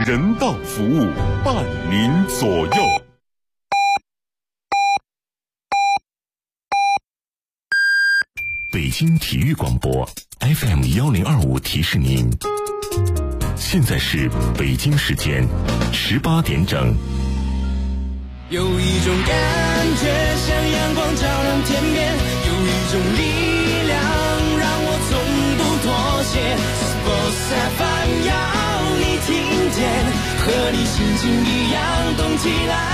人道服务，伴您左右。北京体育广播 FM1025提示您，现在是北京时间18点整。 有一种感觉像阳光照亮天边，有一种力量让我从不妥协。Sports FM 要你听见，和你心情一样动起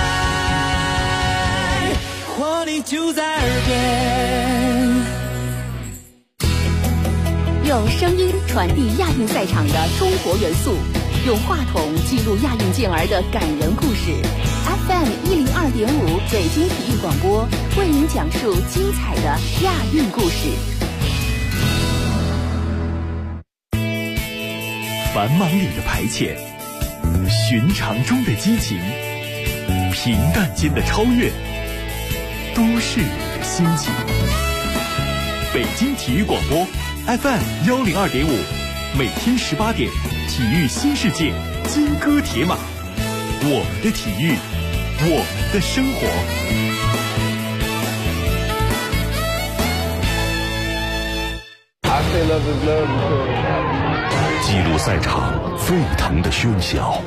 来，活力就在耳边。 用声音传递亚运赛场的中国元素，用话筒记录亚运健儿的感人故事。FM102.5北京体育广播为您讲述精彩的亚运故事。 繁忙里的排遣，寻常中的激情，平淡间的超越，都市里的心情。北京体育广播FM102.5，每天18点，体育新世界，金戈铁马，我们的体育，我们的生活。 记录赛场沸腾的喧嚣，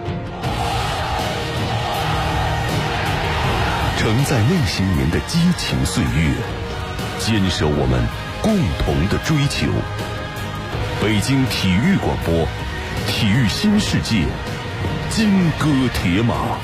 承载那些年的激情岁月，坚守我们共同的追求。北京体育广播，体育新世界，金戈铁马。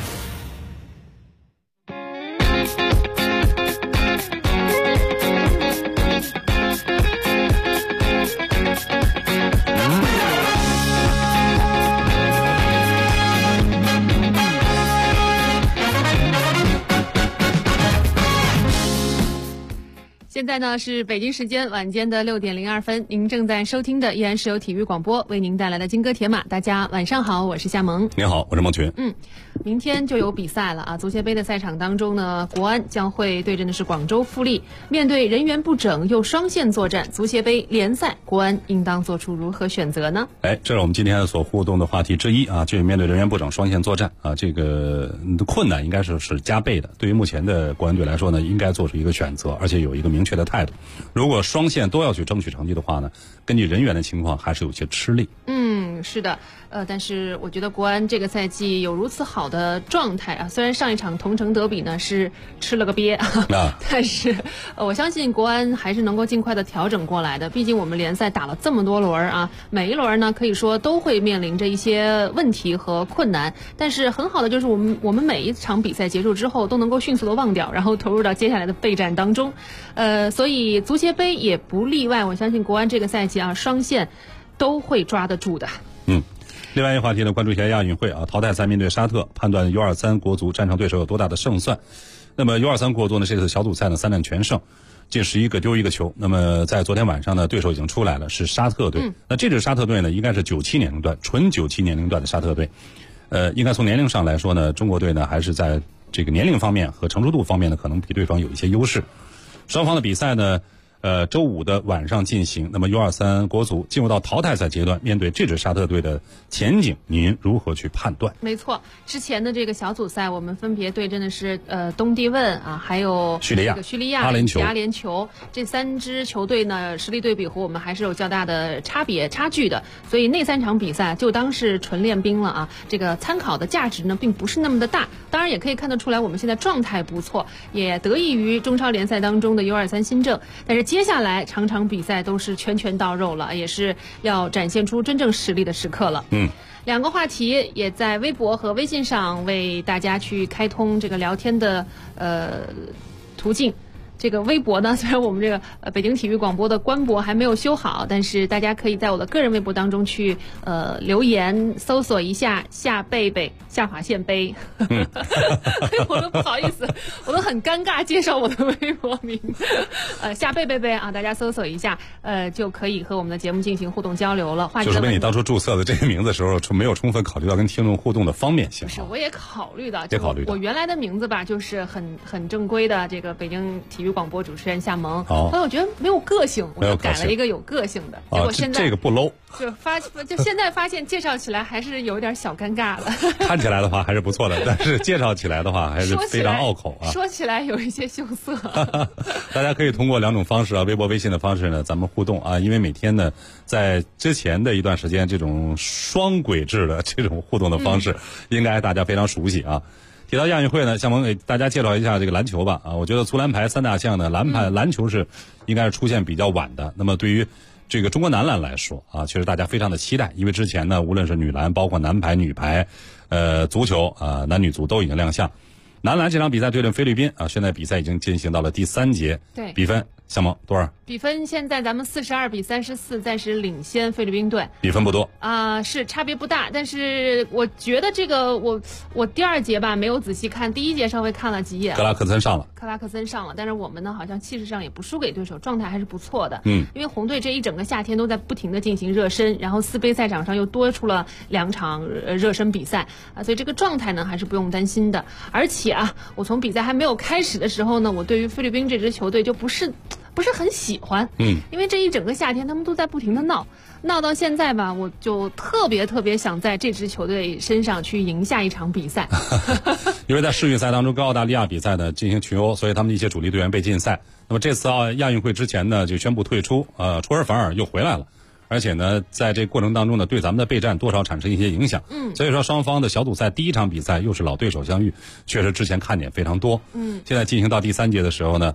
现在呢是北京时间晚间的6点02分，您正在收听的依然是由体育广播为您带来的金戈铁马。大家晚上好，我是夏萌。 您好，我是孟群。 明天就有比赛了啊！足协杯的赛场当中呢，国安将会对阵的是广州富力。面对人员不整又双线作战，足协杯联赛，国安应当做出如何选择呢？ 这是我们今天所互动的话题之一啊，就是面对人员不整双线作战啊，这个困难应该是加倍的。对于目前的国安队来说呢，应该做出一个选择，而且有一个明确的态度。如果双线都要去争取成绩的话呢，根据人员的情况还是有些吃力。 是的，但是我觉得国安这个赛季有如此好的状态啊，虽然上一场同城德比呢是吃了个鳖但是我相信国安还是能够尽快的调整过来的。毕竟我们联赛打了这么多轮啊，每一轮呢可以说都会面临着一些问题和困难，但是很好的就是我们每一场比赛结束之后都能够迅速的忘掉，然后投入到接下来的备战当中。所以足协杯也不例外，我相信国安这个赛季啊双线都会抓得住的。 另外一个话题呢，关注一下亚运会啊，淘汰赛面对沙特，判断 U23 国足战胜对手有多大的胜算。那么 U23 国足呢，这次小组赛呢3战全胜，进11个丢1个球。那么在昨天晚上呢，对手已经出来了，是沙特队。那这支沙特队呢，应该是97年龄段，纯97年龄段的沙特队。应该从年龄上来说呢，中国队呢还是在这个年龄方面和成熟度方面呢，可能比对方有一些优势。双方的比赛呢，周五的晚上进行。那么 U23 国足进入到淘汰赛阶段，面对这支沙特队的前景，您如何去判断？ 没错，之前的这个小组赛我们分别对阵的是东帝汶啊，还有叙利亚、阿联酋这3支球队呢，实力对比和我们还是有较大的差距的，所以那3场比赛就当是纯练兵了啊。这个参考的价值呢并不是那么的大，当然也可以看得出来我们现在状态不错，也得益于中超联赛当中的 U23 新政，但是接下来场场比赛都是拳到肉了，也是要展现出真正实力的时刻了。两个话题也在微博和微信上为大家去开通这个聊天的途径。这个微博呢，虽然我们这个北京体育广播的官博还没有修好，但是大家可以在我的个人微博当中去留言，搜索一下夏贝贝下划线杯。我都不好意思，我都很尴尬介绍我的微博名。夏贝贝贝啊，大家搜索一下，就可以和我们的节目进行互动交流了。 就是为你当初注册的这个名字的时候，没有充分考虑到跟听众互动的方便性。 不是，我也考虑到， 也考虑到。 我原来的名字吧，就是很正规的这个北京体育育广播主持人夏萌。后来我觉得没有个性，我就改了一个有个性的。结果现在这个不 low， 就现在发现介绍起来还是有点小尴尬了。 看起来的话还是不错的，但是介绍起来的话还是非常拗口啊。 说起来有一些羞涩。 大家可以通过2种方式啊，微博、微信的方式呢，咱们互动啊。因为每天呢，在之前的一段时间，这种双轨制的这种互动的方式，应该大家非常熟悉啊。提到亚运会呢，向萌给大家介绍一下这个篮球吧啊。我觉得足篮排3大项呢，篮球是应该是出现比较晚的。那么对于这个中国男篮来说啊，确实大家非常的期待，因为之前呢，无论是女篮，包括男排、女排，足球啊，男女足都已经亮相。男篮这场比赛对阵菲律宾啊，现在比赛已经进行到了第3节， 对， 比分向萌多少？ 比分现在咱们42-34，暂时领先菲律宾队。 比分不多啊，是差别不大，但是我觉得这个我第2节吧没有仔细看，第1节稍微看了几眼。 克拉克森上了， 但是我们呢好像气势上也不输给对手，状态还是不错的。因为红队这一整个夏天都在不停的进行热身，然后4杯赛场上又多出了2场热身比赛啊，所以这个状态呢还是不用担心的。而且啊，我从比赛还没有开始的时候呢，我对于菲律宾这支球队就不是很喜欢，因为这一整个夏天他们都在不停的闹到现在吧，我就特别想在这支球队身上去赢下一场比赛。 因为在世运赛当中跟澳大利亚比赛呢进行群殴，所以他们的一些主力队员被禁赛。那么这次亚运会之前呢就宣布退出，出尔反尔又回来了。而且呢，在这过程当中呢，对咱们的备战多少产生一些影响。所以说双方的小组赛第1场比赛又是老对手相遇，确实之前看点非常多。现在进行到第3节的时候呢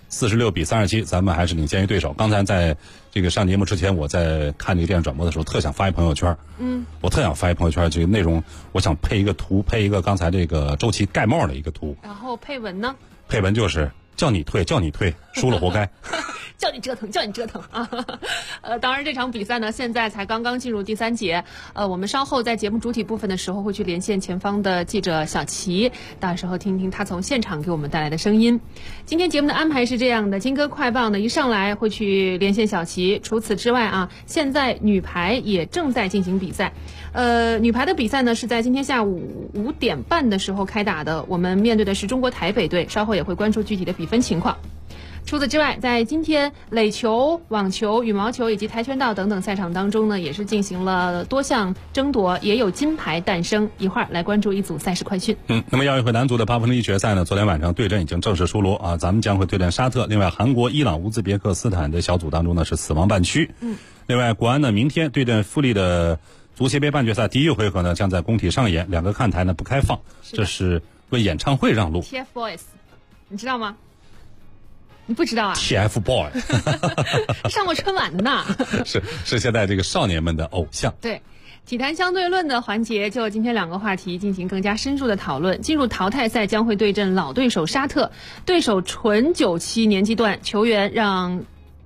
，46-37，咱们还是领先于对手。刚才在这个上节目之前，我在看这个电视转播的时候，特想发一朋友圈。我特想发一朋友圈，这个内容我想配一个图，配一个刚才这个周琦盖帽的一个图。 然后配文呢？ 配文就是叫你退，输了活该。 叫你折腾啊！当然这场比赛呢，现在才刚刚进入第3节。我们稍后在节目主体部分的时候会去连线前方的记者小齐，到时候听听他从现场给我们带来的声音。今天节目的安排是这样的，金哥快报呢一上来会去连线小齐。除此之外啊，现在女排也正在进行比赛。女排的比赛呢是在今天下午5点半的时候开打的，我们面对的是中国台北队，稍后也会关注具体的比分情况。除此之外，在今天垒球、网球、羽毛球以及跆拳道等等赛场当中呢，也是进行了多项争夺，也有金牌诞生。一会儿来关注一组赛事快讯。 那么亚运会男足的8分之一决赛呢，昨天晚上对阵已经正式出炉啊，咱们将会对阵沙特。另外，韩国、伊朗、乌兹别克斯坦的小组当中呢是死亡半区。另外，国安呢明天对阵富力的足协杯半决赛第1回合呢将在工体上演，2个看台呢不开放，这是为演唱会让路。 TFBOYS， 你知道吗？你不知道啊 ？TFBOY 上过春晚的呢。 是现在这个少年们的偶像。 对。体坛相对论的环节，就今天2个话题进行更加深入的讨论。进入淘汰赛将会对阵老对手沙特，对手纯97年纪段球员，让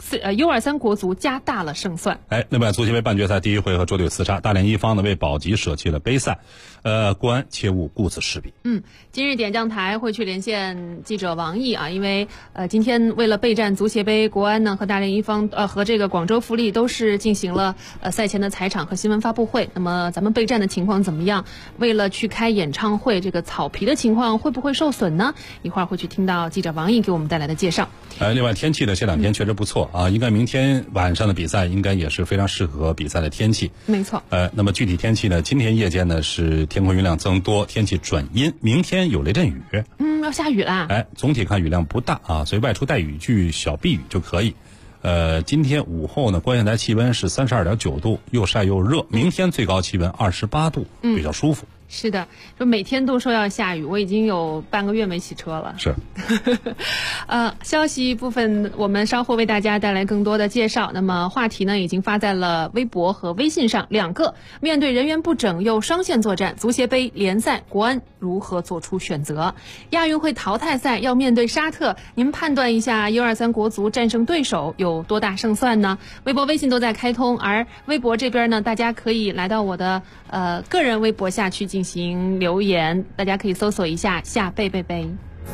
U23国足加大了胜算。 另外足协杯半决赛第1回合捉对厮杀，大连一方呢为保级舍弃了杯赛，国安切勿顾此失彼。 今日点将台会去连线记者王毅啊，因为今天为了备战足协杯，国安呢和大连一方和这个广州富力都是进行了赛前的采场和新闻发布会。那么咱们备战的情况怎么样？为了去开演唱会，这个草皮的情况会不会受损呢？一会儿会去听到记者王毅给我们带来的介绍。 另外天气呢这2天确实不错啊，应该明天晚上的比赛应该也是非常适合比赛的天气。 没错。 那么具体天气呢，今天夜间呢是天空云量增多，天气转阴，明天有雷阵雨。 要下雨啦。 总体看雨量不大啊，所以外出带雨具、小避雨就可以。今天午后呢，观县台气温是32.9度，又晒又热。明天最高气温28度，比较舒服。 是的，就每天都说要下雨，我已经有半个月没洗车了。 是。 消息部分我们稍后为大家带来更多的介绍。那么话题呢已经发在了微博和微信上2个。面对人员不整又双线作战，足协杯联赛国安如何做出选择？亚运会淘汰赛要面对沙特，您判断一下 U23国足战胜对手有多大胜算呢？微博微信都在开通，而微博这边呢，大家可以来到我的个人微博下去进行留言，大家可以搜索一下夏贝贝贝。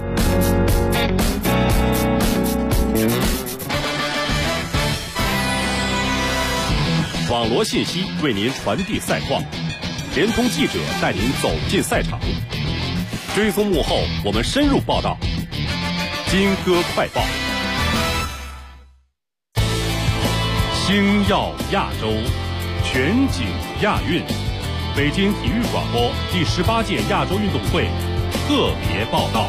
网罗信息为您传递赛况，联通记者带您走进赛场，追踪幕后我们深入报道。金哥快报。 星耀亚洲，全景亚运。北京体育广播第18届亚洲运动会特别报道。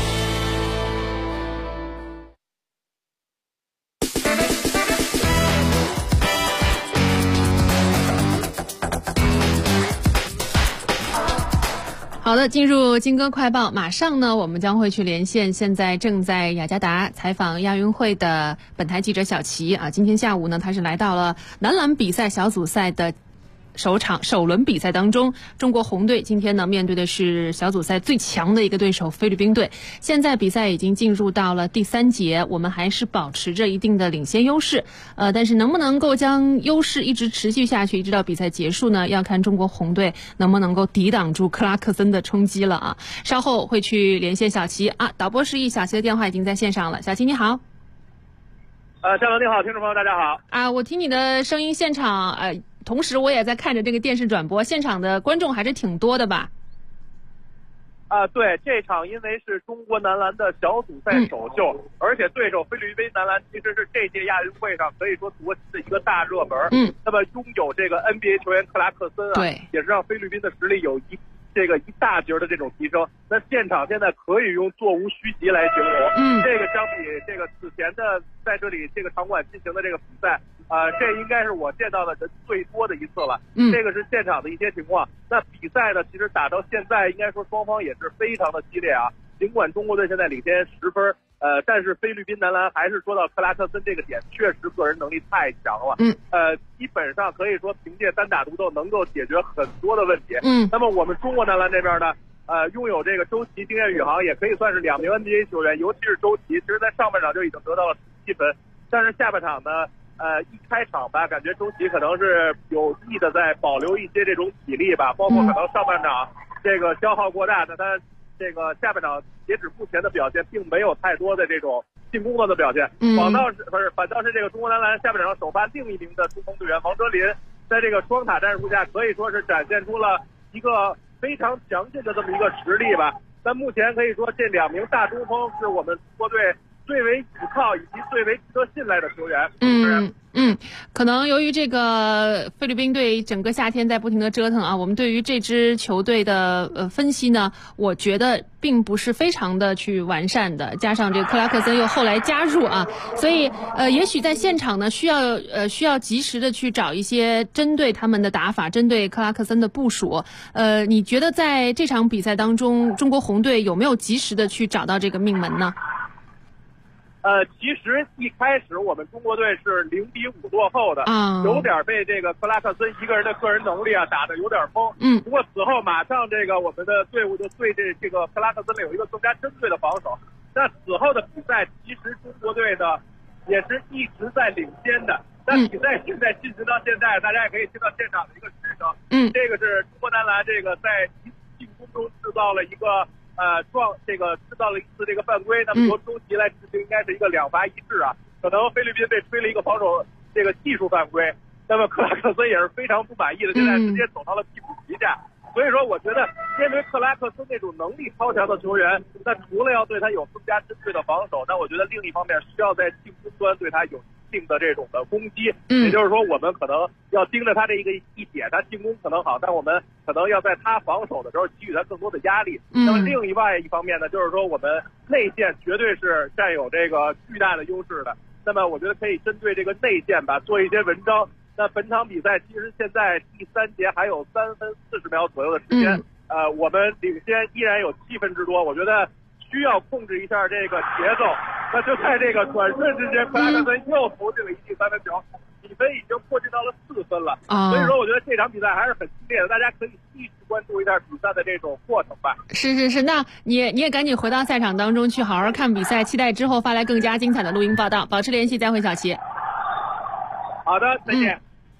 好的，进入金歌快报，马上呢，我们将会去连线现在正在雅加达采访亚运会的本台记者小齐啊。今天下午呢，他是来到了男篮比赛小组赛的首轮比赛当中，中国红队今天呢面对的是小组赛最强的一个对手菲律宾队。现在比赛已经进入到了第3节，我们还是保持着一定的领先优势，但是能不能够将优势一直持续下去，一直到比赛结束呢？要看中国红队能不能够抵挡住克拉克森的冲击了啊！稍后会去连线小齐啊，导播示意小齐的电话已经在线上了，小齐你好。 夏龙你好，听众朋友大家好啊！我听你的声音，现场同时我也在看着这个电视转播，现场的观众还是挺多的吧？ 对，这场因为是中国男篮的小组赛首秀，而且对手菲律宾男篮其实是这届亚运会上可以说夺旗的一个大热门。那么拥有这个 NBA 球员克拉克森对， 也是让菲律宾的实力有一大截的这种提升。那现场现在可以用座无虚席来形容。这个相比这个此前的在这里这个场馆进行的这个比赛，这应该是我见到的人最多的一次了。这个是现场的一些情况。那比赛呢，其实打到现在，应该说双方也是非常的激烈啊。尽管中国队现在领先10分，但是菲律宾男篮还是说到克拉克森这个点，确实个人能力太强了。基本上可以说凭借单打独斗能够解决很多的问题。那么我们中国男篮这边呢，拥有这个周琦、丁彦雨航，也可以算是2名 NBA 球员，尤其是周琦，其实在上半场就已经得到了17分，但是下半场呢，一开场吧，感觉周琦可能是有意的在保留一些这种体力吧，包括可能上半场这个消耗过大，那他这个下半场截止目前的表现并没有太多的这种进攻端的表现。反倒是这个中国男篮下半场首发另一名的中锋队员王哲林，在这个双塔战术下可以说是展现出了一个非常强劲的这么一个实力吧。但目前可以说这2名大中锋是我们中国队最为倚靠以及最为值得信赖的球员。 可能由于这个菲律宾队整个夏天在不停的折腾啊，我们对于这支球队的分析呢，我觉得并不是非常的去完善的，加上这个克拉克森又后来加入啊，所以也许在现场呢需要及时的去找一些针对他们的打法，针对克拉克森的部署。你觉得在这场比赛当中，中国红队有没有及时的去找到这个命门呢？ 其实一开始我们中国队是0-5落后的，有点被这个克拉克森一个人的个人能力啊打得有点疯。不过此后马上这个我们的队伍就对这个克拉克森有一个更加针对的防守。那此后的比赛，其实中国队的也是一直在领先的。那比赛现在进行到现在，大家也可以听到现场的一个支撑。这个是中国男篮这个在进攻中制造了一个。制造了一次这个犯规，那么由周琦来执行，应该是一个2罚1制啊。可能菲律宾被吹了一个防守这个技术犯规，那么克拉克森也是非常不满意的，现在直接走到了替补席下。所以说，我觉得面对克拉克森那种能力超强的球员，那除了要对他有更加针对的防守，那我觉得另一方面需要在进攻端对他有一定的这种的攻击。也就是说，我们可能要盯着他这一点，他进攻可能好，但我们可能要在他防守的时候给予他更多的压力。那么另外一方面呢，就是说我们内线绝对是占有这个巨大的优势的。那么我觉得可以针对这个内线吧做一些文章。那本场比赛其实现在第3节还有3分40秒左右的时间，我们领先依然有7分之多，我觉得需要控制一下这个节奏。那就在这个转瞬之间，克拉克森又投进了一记3分球，比分已经迫近到了4分了。所以说，我觉得这场比赛还是很激烈的，大家可以继续关注一下比赛的这种过程吧。 是，那你也赶紧回到赛场当中去，好好看比赛，期待之后发来更加精彩的录音报道。保持联系，再会，小齐。 好的，再见。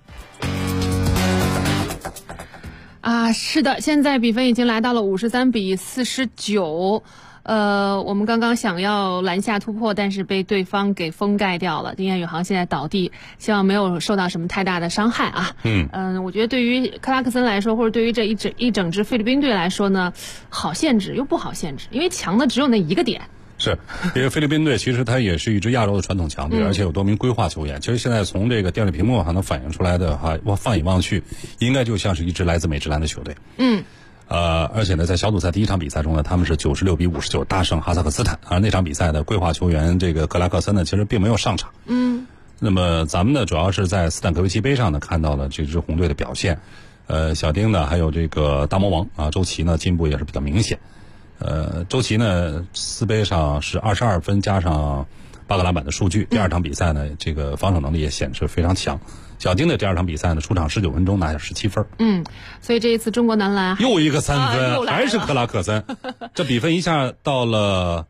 是的，现在比分已经来到了53-49。我们刚刚想要篮下突破，但是被对方给封盖掉了。丁彦雨航现在倒地，希望没有受到什么太大的伤害啊。我觉得对于克拉克森来说，或者对于这一整支菲律宾队来说呢，好限制又不好限制，因为强的只有那一个点。 是，因为菲律宾队其实它也是一支亚洲的传统强队，而且有多名规划球员。其实现在从这个电视屏幕上能反映出来的话，放眼望去，应该就像是一支来自美职篮的球队。而且呢，在小组赛第一场比赛中呢，他们是96-59大胜哈萨克斯坦。而那场比赛的规划球员这个克拉克森呢，其实并没有上场。那么咱们呢，主要是在斯坦科维奇杯上呢看到了这支红队的表现。小丁呢，还有这个大魔王啊，周琦呢进步也是比较明显。周琦呢，四杯上是22分加上8个篮板的数据。第二场比赛呢，这个防守能力也显示非常强。小丁的第二场比赛呢，出场19分钟拿下17分。 所以这一次中国男篮又一个3分，还是克拉克森，这比分一下到了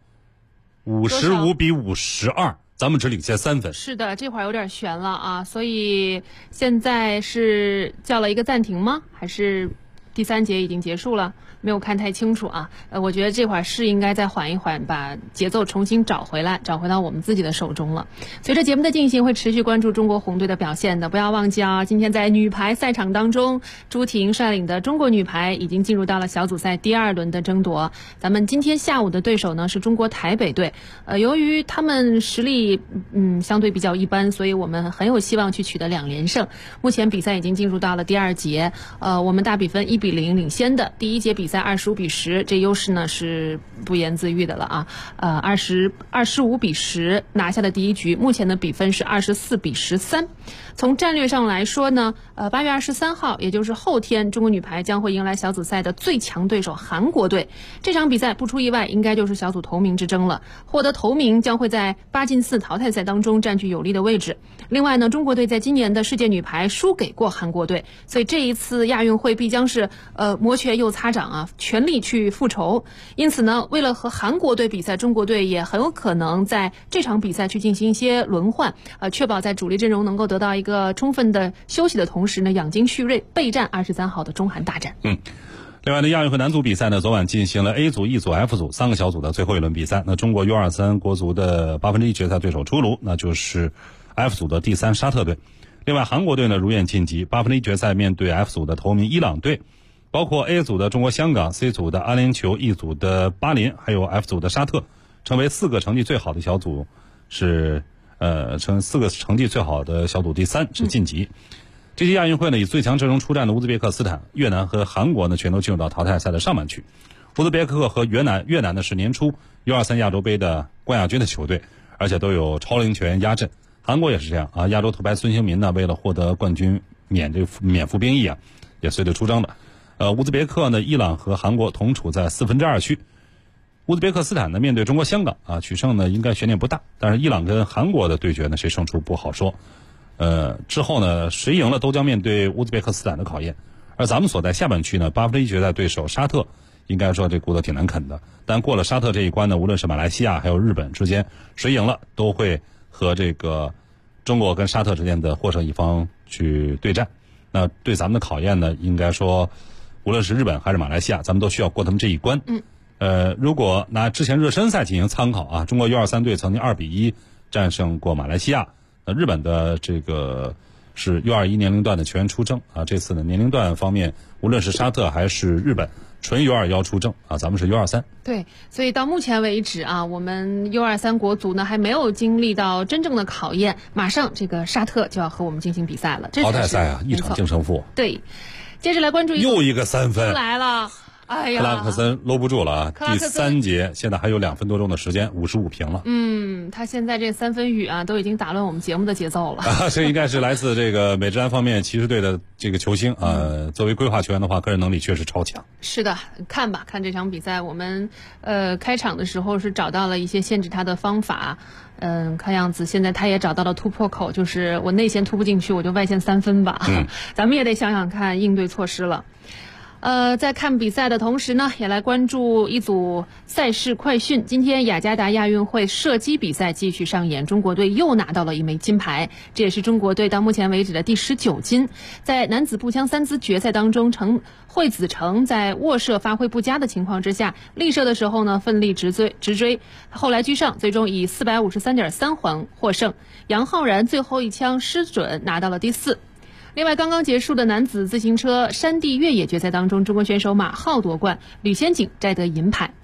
55-52，咱们只领先3分。 是的，这会儿有点悬了啊，所以现在是叫了一个暂停吗？还是第3节已经结束了？没有看太清楚啊。我觉得这会儿是应该再缓一缓，把节奏重新找回到我们自己的手中了。随着节目的进行，会持续关注中国红队的表现的。不要忘记啊，今天在女排赛场当中，朱婷率领的中国女排已经进入到了小组赛第2轮的争夺。咱们今天下午的对手呢是中国台北队。由于他们实力相对比较一般，所以我们很有希望去取得2连胜。目前比赛已经进入到了第2节，我们大比分1-0领先的。第1节比赛25-10，这优势呢是不言自喻的了啊。25-10拿下的第1局，目前的比分是24-13。从战略上来说呢，8月23号，也就是后天，中国女排将会迎来小组赛的最强对手韩国队。这场比赛不出意外，应该就是小组头名之争了。获得头名将会在8进4淘汰赛当中占据有利的位置。另外呢，中国队在今年的世界女排输给过韩国队，所以这一次亚运会必将是摩拳又擦掌啊，全力去复仇。因此呢，为了和韩国队比赛，中国队也很有可能在这场比赛去进行一些轮换，确保在主力阵容能够得到一个充分的休息的同时呢，养精蓄锐，备战23号的中韩大战。 另外呢，亚运会男足比赛呢，昨晚进行了 A 组、E 组、F 组3个小组的最后一轮比赛。那中国 U23 国足的1/8决赛对手出炉，那就是 F 组的第3沙特队。另外，韩国队呢如愿晋级1/8决赛，面对 F 组的头名伊朗队。包括 A 组的中国香港、C 组的阿联酋、E 组的巴林，还有 F 组的沙特，成为4个成绩最好的小组，是成4个成绩最好的小组第3是晋级。这届亚运会呢，以最强阵容出战的乌兹别克斯坦、越南和韩国呢，全都进入到淘汰赛的上半区。乌兹别克和越南呢是年初 U23 亚洲杯的冠亚军的球队，而且都有超龄球员压阵。韩国也是这样啊，亚洲头牌孙兴民呢，为了获得冠军免服兵役啊，也随队出征的。乌兹别克呢，伊朗和韩国同处在2/4区。乌兹别克斯坦呢，面对中国香港啊，取胜呢应该悬念不大，但是伊朗跟韩国的对决呢，谁胜出不好说。之后呢，谁赢了都将面对乌兹别克斯坦的考验。而咱们所在下半区呢，1/8决赛对手沙特，应该说这骨头挺难啃的。但过了沙特这一关呢，无论是马来西亚还有日本之间，谁赢了都会和这个中国跟沙特之间的获胜一方去对战。那对咱们的考验呢，应该说，无论是日本还是马来西亚，咱们都需要过他们这一关。如果拿之前热身赛进行参考啊，中国 U23 队曾经2-1战胜过马来西亚。日本的这个是 U21 年龄段的球员出征啊，这次的年龄段方面，无论是沙特还是日本，纯 U21 出征啊，咱们是 U23。 对，所以到目前为止啊，我们 U23 国足呢还没有经历到真正的考验，马上这个沙特就要和我们进行比赛了。 淘汰赛啊，一场净胜负。 对，接着来关注又一个3分来了。哎呀， 克拉克森搂不住了啊！第3节现在还有2分多钟的时间，55平了。 他现在这3分雨啊，都已经打乱我们节目的节奏了。 这应该是来自这个美职篮方面骑士队的这个球星啊。作为规划球员的话，个人能力确实超强。 是的，看这场比赛，我们开场的时候是找到了一些限制他的方法。看样子现在他也找到了突破口，就是我内线突不进去，我就外线3分吧。咱们也得想想看应对措施了。在看比赛的同时呢，也来关注一组赛事快讯。今天雅加达亚运会射击比赛继续上演，中国队又拿到了1枚金牌，这也是中国队到目前为止的第19金。在男子步枪3姿决赛当中，惠子成在握射发挥不佳的情况之下，立射的时候呢奋力直追，后来居上，最终以453.3环获胜。杨浩然最后一枪失准，拿到了第4。另外，刚刚结束的男子自行车山地越野决赛当中，中国选手马浩夺冠，吕先景摘得银牌。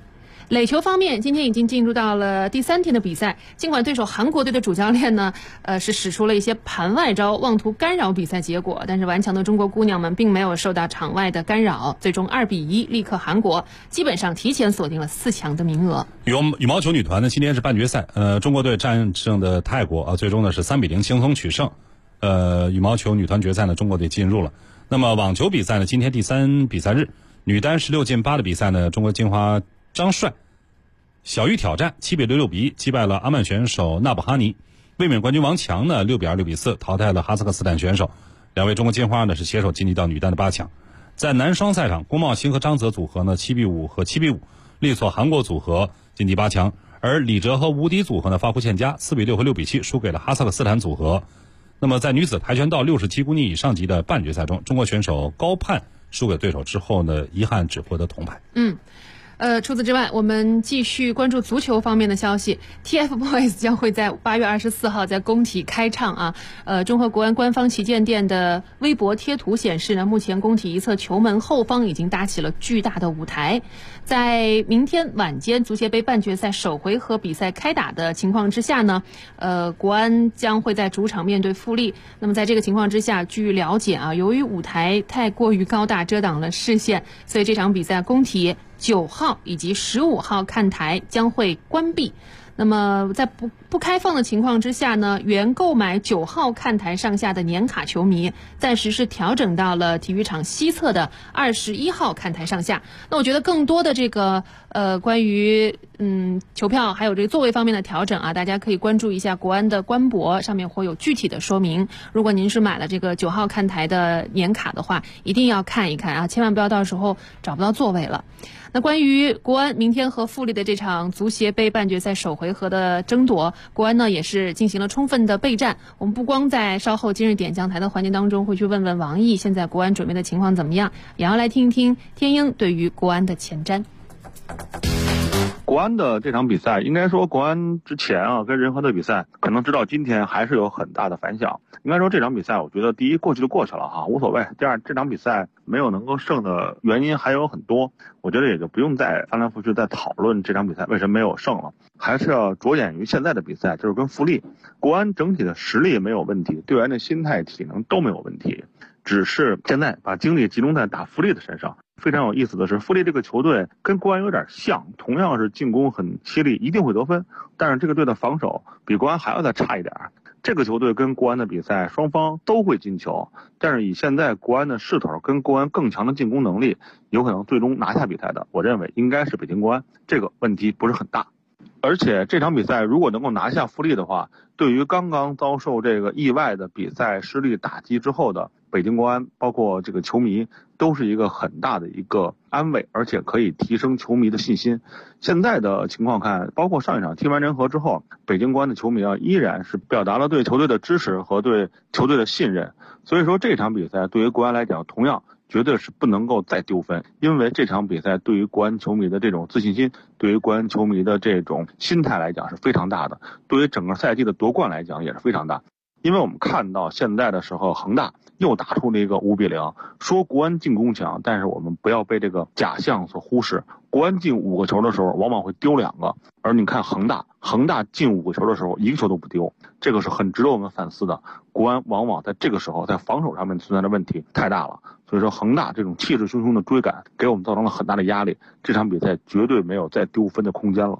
垒球方面，今天已经进入到了第3天的比赛。尽管对手韩国队的主教练呢，是使出了一些盘外招，妄图干扰比赛结果，但是顽强的中国姑娘们并没有受到场外的干扰，最终2-1力克韩国，基本上提前锁定了4强的名额。 羽毛球女团呢，今天是半决赛，中国队战胜的泰国啊，最终呢是3-0轻松取胜。羽毛球女团决赛呢，中国队进入了。那么网球比赛呢，今天第3比赛日，女单16进8的比赛呢，中国金花张帅小玉挑战7比6、6比1击败了阿曼选手纳布哈尼。卫冕冠军王强呢6比2、6比4淘汰了哈萨克斯坦选手。两位中国金花呢是携手晋级到女单的8强。在男双赛场，龚茂兴和张泽组合呢7比5和7比5力挫韩国组合晋级8强，而李哲和吴迪组合呢发挥欠佳，4比6和6比7输给了哈萨克斯坦组合。那么在女子跆拳道67公斤以上级的半决赛中，中国选手高盼输给对手之后呢，遗憾只获得铜牌。 除此之外，我们继续关注足球方面的消息。TFBOYS 将会在8月24号在工体开唱啊。中赫国安官方旗舰店的微博贴图显示呢，目前工体一侧球门后方已经搭起了巨大的舞台。在明天晚间足协杯半决赛首回合比赛开打的情况之下呢，国安将会在主场面对富力。那么在这个情况之下，据了解啊，由于舞台太过于高大，遮挡了视线，所以这场比赛工体9号以及15号看台将会关闭。那么在不开放的情况之下呢，原购买9号看台上下的年卡球迷暂时是调整到了体育场西侧的21号看台上下。那我觉得更多的这个关于球票还有这个座位方面的调整啊，大家可以关注一下国安的官博，上面会有具体的说明。如果您是买了这个9号看台的年卡的话，一定要看一看啊，千万不要到时候找不到座位了。那关于国安明天和富力的这场足协杯半决赛首回合的争夺，国安呢也是进行了充分的备战。我们不光在稍后今日点将台的环节当中会去问问王毅现在国安准备的情况怎么样，也要来听一听天鹰对于国安的前瞻。 国安的这场比赛，应该说国安之前啊跟人和的比赛，可能直到今天还是有很大的反响。应该说这场比赛，我觉得第一过去就过去了哈，无所谓。第二，这场比赛没有能够胜的原因还有很多，我觉得也就不用再翻来覆去再讨论这场比赛为什么没有胜了，还是要着眼于现在的比赛，就是跟富力。国安整体的实力没有问题，队员的心态体能都没有问题，只是现在把精力集中在打富力的身上。非常有意思的是，富力这个球队跟国安有点像，同样是进攻很犀利，一定会得分，但是这个队的防守比国安还要再差一点。这个球队跟国安的比赛，双方都会进球，但是以现在国安的势头跟国安更强的进攻能力，有可能最终拿下比赛的，我认为应该是北京国安，这个问题不是很大。而且这场比赛如果能够拿下富力的话，对于刚刚遭受这个意外的比赛失利打击之后的北京国安，包括这个球迷，都是一个很大的一个安慰，而且可以提升球迷的信心。现在的情况看，包括上一场踢完人和之后，北京国安的球迷依然是表达了对球队的支持和对球队的信任。所以说这场比赛对于国安来讲，同样绝对是不能够再丢分，因为这场比赛对于国安球迷的这种自信心，对于国安球迷的这种心态来讲是非常大的，对于整个赛季的夺冠来讲也是非常大。因为我们看到现在的时候，恒大又打出了一个5比0，说国安进攻强，但是我们不要被这个假象所忽视。国安进5个球的时候，往往会丢2个，而你看恒大进5个球的时候，1个球都不丢，这个是很值得我们反思的。国安往往在这个时候在防守上面存在的问题太大了，所以说恒大这种气势汹汹的追赶，给我们造成了很大的压力。这场比赛绝对没有再丢分的空间了。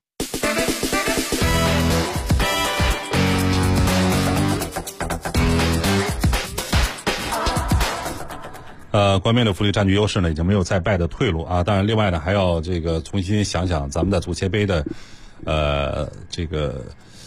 国安面对富力占据优势呢，已经没有再败的退路啊。当然，另外呢，还要这个重新想想咱们在足协杯的这个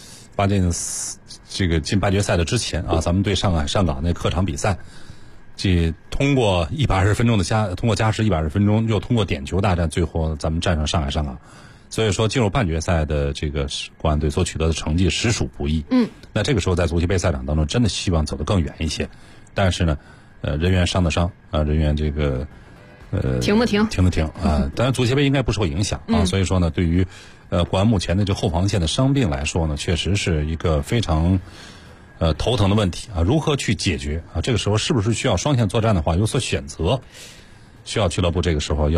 进半决赛的之前啊，咱们对上港那客场比赛，这通过120分钟的通过加时120分钟，又通过点球大战，最后咱们战胜上港。所以说，进入半决赛的这个国安队所取得的成绩实属不易。那这个时候在足协杯赛场当中，真的希望走得更远一些，但是呢。人员伤的伤啊，人员这个停的停啊。当然，足协杯应该不受影响啊。所以说呢，对于国安目前的这后防线的伤病来说呢，确实是一个非常头疼的问题啊。如何去解决啊？这个时候是不是需要双线作战的话有所选择？需要俱乐部这个时候要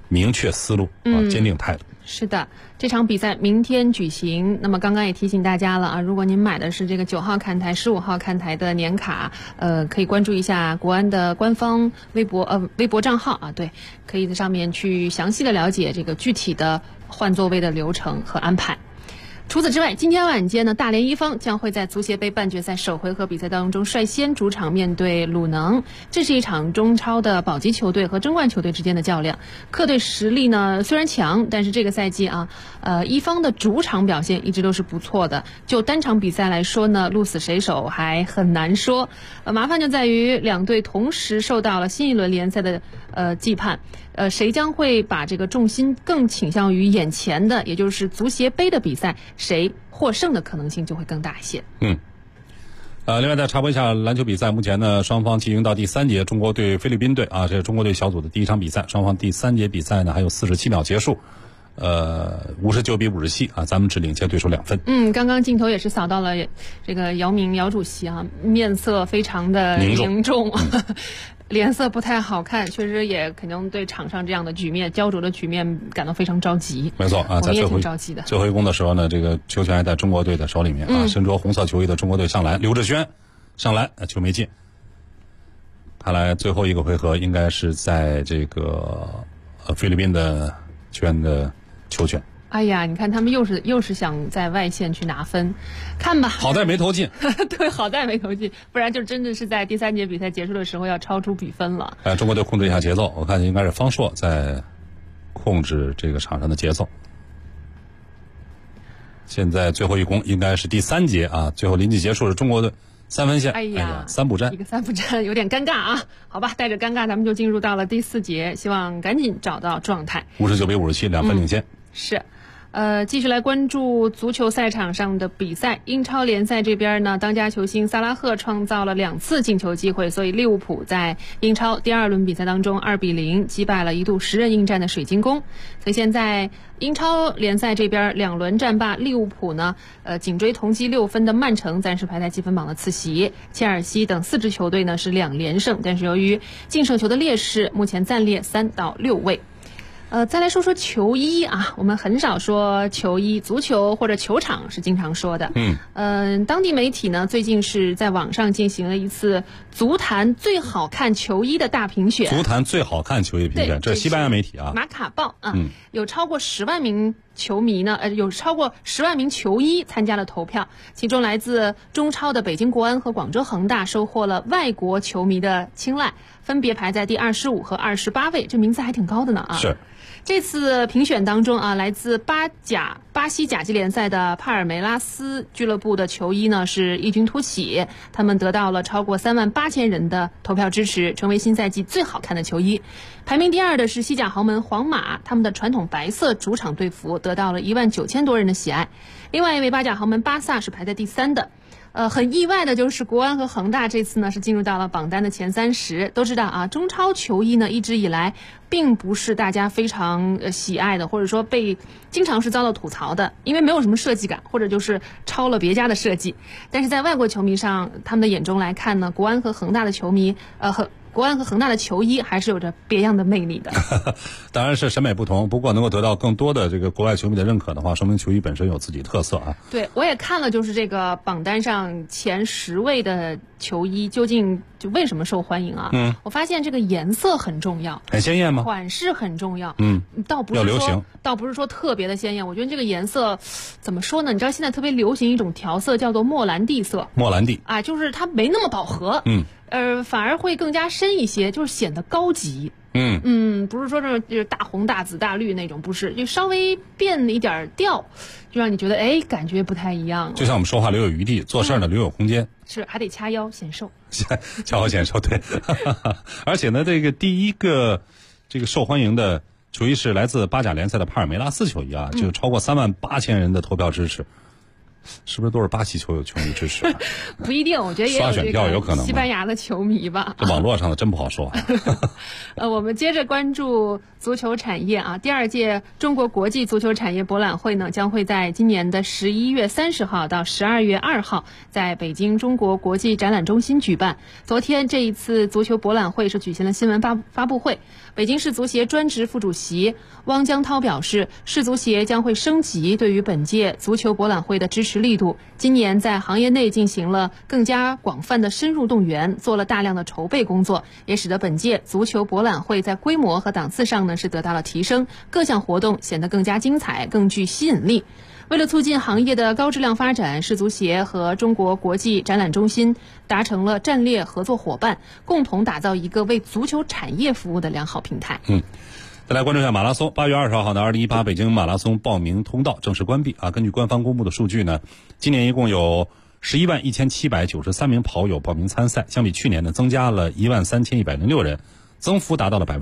明确思路坚定态度。 是的，这场比赛明天举行。那么刚刚也提醒大家了啊，如果您买的是这个9号看台、15号看台的年卡，可以关注一下国安的官方微博账号啊，对，可以在上面去详细的了解这个具体的换座位的流程和安排。除此之外，今天晚间呢，大连一方将会在足协杯半决赛首回合比赛当中率先主场面对鲁能。这是一场中超的保级球队和争冠球队之间的较量。客队实力呢虽然强，但是这个赛季啊，一方的主场表现一直都是不错的。就单场比赛来说呢，鹿死谁手还很难说。麻烦就在于两队同时受到了新一轮联赛的羁绊。谁将会把这个重心更倾向于眼前的，也就是足协杯的比赛，谁获胜的可能性就会更大一些。 另外再插播一下篮球比赛，目前呢双方进行到第3节，中国对菲律宾队啊，这是中国队小组的第一场比赛，双方第3节比赛呢还有47秒结束。59-57啊，咱们只领先对手2分。 刚刚镜头也是扫到了这个姚明姚主席啊，面色非常的凝重，脸色不太好看，确实也肯定对场上这样的局面焦灼的局面感到非常着急。 没错啊， 我们也挺着急的。 最后一攻的时候呢，这个球权还在中国队的手里面啊，身着红色球衣的中国队上篮，刘志轩上篮，球没进。看来最后一个回合应该是在这个菲律宾的球员的球权。 哎呀，你看他们又是想在外线去拿分，看吧。 好在没投进。 对，好在没投进，不然就真的是在第3节比赛结束的时候要超出比分了。 中国队控制一下节奏，我看应该是方硕在控制这个场上的节奏。现在最后一攻应该是第3节啊，最后临近结束是中国队3分线。哎呀，3补战， 一个3补战有点尴尬啊。好吧，带着尴尬咱们就进入到了第4节，希望赶紧找到状态。 59-57，2分领先。 是。继续来关注足球赛场上的比赛。英超联赛这边呢，当家球星萨拉赫创造了2次进球机会，所以利物浦在英超第2轮比赛当中2-0击败了一度10人应战的水晶宫。所以现在英超联赛这边2轮战罢，利物浦呢，紧追同积6分的曼城暂时排在积分榜的次席，切尔西等4支球队呢是2连胜，但是由于净胜球的劣势，目前暂列3到6位。再来说说球衣啊，我们很少说球衣，足球或者球场是经常说的。当地媒体呢最近是在网上进行了一次足坛最好看球衣的大评选。 足坛最好看球衣评选，这是西班牙媒体啊， 马卡报啊，有超过10万名球迷呢，有超过10万名球衣参加了投票，其中来自中超的北京国安和广州恒大收获了外国球迷的青睐，分别排在第25和28位，这名次还挺高的呢啊。 是。 这次评选当中啊，来自巴西甲级联赛的帕尔梅拉斯俱乐部的球衣呢是异军突起，他们得到了超过38000人的投票支持，成为新赛季最好看的球衣。排名第2的是西甲豪门皇马，他们的传统白色主场队服得到了19000多人的喜爱。另外一位巴甲豪门巴萨是排在第3的。很意外的就是国安和恒大这次呢是进入到了榜单的前30。都知道啊，中超球衣呢一直以来并不是大家非常喜爱的，或者说经常是遭到吐槽的，因为没有什么设计感，或者就是抄了别家的设计。但是在外国球迷上，他们的眼中来看呢，国安和恒大的球迷国安和恒大的球衣还是有着别样的魅力的。 当然是审美不同，不过能够得到更多的这个国外球迷的认可的话，说明球衣本身有自己特色啊。 对，我也看了，就是这个榜单上前10位的球衣究竟就为什么受欢迎啊？我发现这个颜色很重要， 很鲜艳吗？ 款式很重要，倒不是说特别的鲜艳。我觉得这个颜色怎么说呢？你知道现在特别流行一种调色叫做莫兰蒂色， 莫兰蒂啊，就是它没那么饱和，反而会更加深一些，就是显得高级。不是说这就是大红大紫大绿那种，不是，就稍微变一点调，就让你觉得感觉不太一样。 就像我们说话留有余地，做事呢留有空间。 是，还得掐腰显瘦。 掐腰显瘦，对。而且呢，这个第一个这个受欢迎的球衣是来自巴甲联赛的帕尔梅拉斯球衣啊，就超过38000人的投票支持。 是不是都是巴西球迷支持？ 不一定，我觉得也有刷选票有可能。 西班牙的球迷吧。 这网络上的真不好说。 我们接着关注足球产业啊。第2届中国国际足球产业博览会呢，将会在今年的11月30号到12月2号在北京中国国际展览中心举办。昨天这一次足球博览会是举行了新闻发布会。北京市足协专职副主席汪江涛表示，市足协将会升级对于本届足球博览会的支持力度，今年在行业内进行了更加广泛的深入动员，做了大量的筹备工作，也使得本届足球博览会在规模和档次上呢是得到了提升，各项活动显得更加精彩，更具吸引力。为了促进行业的高质量发展，市足协和中国国际展览中心达成了战略合作伙伴，共同打造一个为足球产业服务的良好平台。 再来关注一下马拉松。8月20号的2018北京马拉松报名通道正式关闭啊。根据官方公布的数据呢，今年一共有111793名跑友报名参赛，相比去年呢增加了13106人，增幅达到了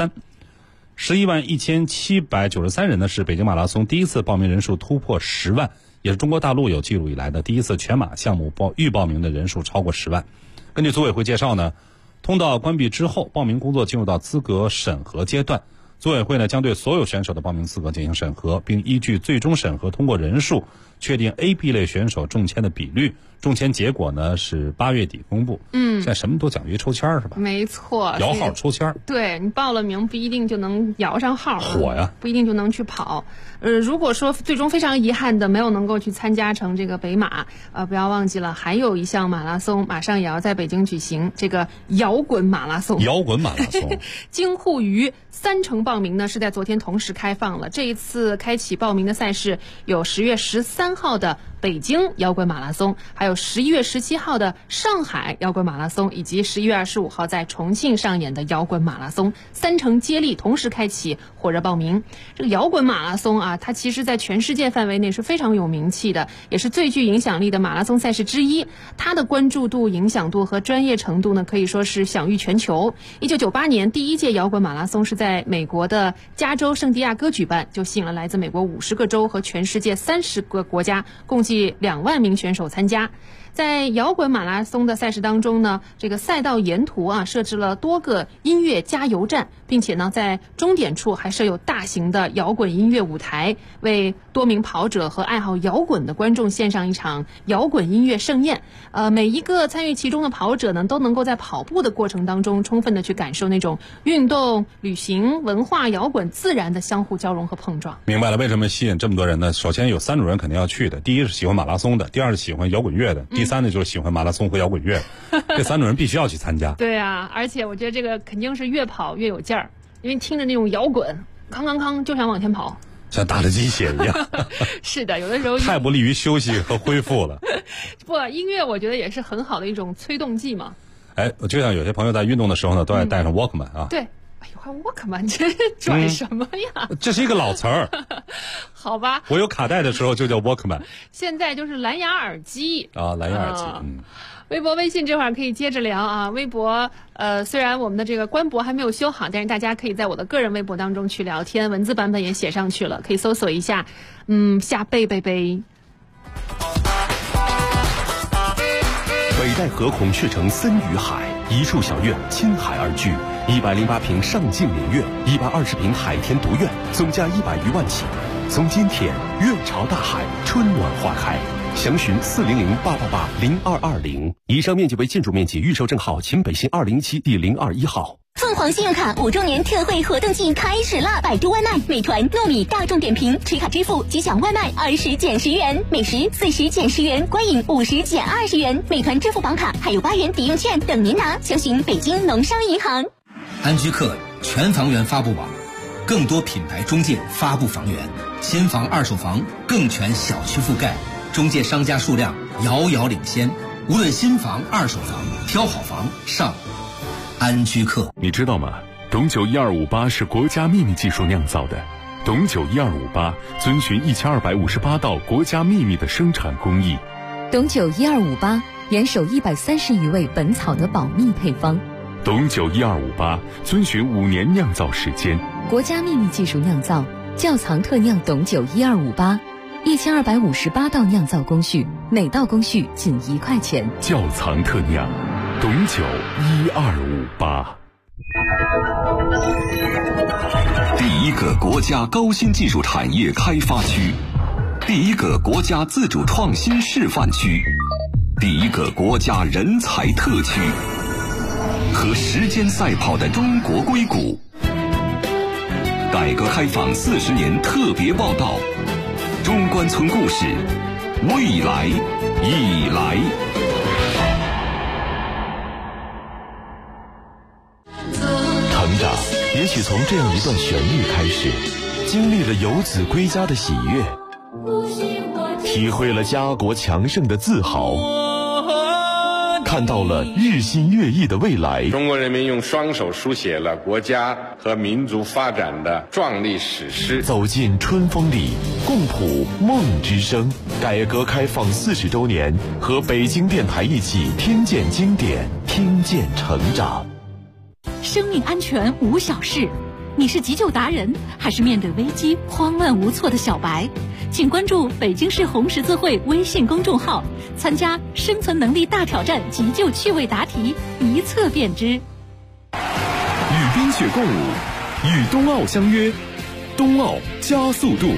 13%。111793人呢是北京马拉松第一次报名人数突破10万，也是中国大陆有记录以来的第一次全马项目预报名的人数超过10万。根据组委会介绍呢，通道关闭之后，报名工作进入到资格审核阶段。组委会呢将对所有选手的报名资格进行审核，并依据最终审核通过人数确定 A、B 类选手中签的比率。中签结果呢是8月底公布。现在什么都讲究抽签是吧？ 没错， 摇号抽签。 对，你报了名不一定就能摇上号， 火呀， 不一定就能去跑。如果说最终非常遗憾的没有能够去参加成这个北马，不要忘记了还有一项马拉松马上也要在北京举行，这个摇滚马拉松。 摇滚马拉松， 京沪渝3城报名呢是在昨天同时开放了。这一次开启报名的赛事有10月13号的北京摇滚马拉松，还有11月17号的上海摇滚马拉松，以及11月25号在重庆上演的摇滚马拉松，3城接力同时开启，火热报名。这个摇滚马拉松啊，它其实在全世界范围内是非常有名气的，也是最具影响力的马拉松赛事之一。它的关注度、影响度和专业程度呢，可以说是享誉全球。1998年第一届摇滚马拉松是在美国的加州圣地亚哥举办，就吸引了来自美国50个州和全世界30个国家，共计2万名选手参加。在摇滚马拉松的赛事当中呢，这个赛道沿途啊设置了多个音乐加油站，并且呢在终点处还设有大型的摇滚音乐舞台，为多名跑者和爱好摇滚的观众献上一场摇滚音乐盛宴。每一个参与其中的跑者呢，都能够在跑步的过程当中充分的去感受那种运动、旅行、文化、摇滚自然的相互交融和碰撞。 明白了，为什么吸引这么多人呢？首先有3种人肯定要去的，第一是喜欢马拉松的，第二是喜欢摇滚乐的，第三呢就是喜欢马拉松和摇滚乐，这3种人必须要去参加。 对啊，而且我觉得这个肯定是越跑越有劲儿，因为听着那种摇滚，康康康就想往前跑， 像打了鸡血一样。 是的，有的时候太不利于休息和恢复了。 不，音乐我觉得也是很好的一种催动剂嘛。 就像有些朋友在运动的时候呢，都爱带上 Walkman 啊。 对。Walkman 这拽什么呀？ 这是一个老词儿。 好吧， 我有卡带的时候就叫 Walkman。 现在就是蓝牙耳机啊，蓝牙耳机。 微博、微信这会儿可以接着聊啊。微博虽然我们的这个官博还没有修好，但是大家可以在我的个人微博当中去聊天，文字版本也写上去了，可以搜索一下。下贝贝贝。 北戴河孔雀城森与海，一处小院亲海而居，108平上镜连院，120平海天独院，总价100余万起。从今天院朝大海，春暖花开。详询400-888-0220。以上面积为建筑面积，预售证号秦北新207第021号。 凤凰信用卡5周年特惠活动季开始啦！百度外卖、美团、糯米、大众点评持卡支付即享外卖20减10元，美食40减10元，观影50减20元。美团支付宝卡还有8元抵用券等您拿，详询北京农商银行。 安居客全房源发布网，更多品牌中介发布房源，新房、二手房更全小区覆盖，中介商家数量遥遥领先。无论新房、二手房，挑好房上安居客。 你知道吗？董酒1258是国家秘密技术酿造的。董酒1258遵循1258道国家秘密的生产工艺。 董酒1258严守130余味本草的保密配方。 董酒1258遵循5年酿造时间。 国家秘密技术酿造，窖藏特酿董酒1258， ，1258道酿造工序，每道工序仅1块钱。 窖藏特酿，董酒1258。 第一个国家高新技术产业开发区，第一个国家自主创新示范区，第一个国家人才特区，和时间赛跑的中国硅谷。改革开放40年特别报道，中关村故事，未来已来。 成长也许从这样一段旋律开始，经历了游子归家的喜悦，体会了家国强盛的自豪，看到了日新月异的未来。 中国人民用双手书写了国家和民族发展的壮丽史诗。 走进春风里，共谱梦之声。改革开放40周年，和北京电台一起听见经典，听见成长。 生命安全无小事，你是急救达人，还是面对危机慌乱无措的小白？请关注北京市红十字会微信公众号，参加生存能力大挑战急救趣味答题，一测便知。 与冰雪共舞，与冬奥相约，冬奥加速度。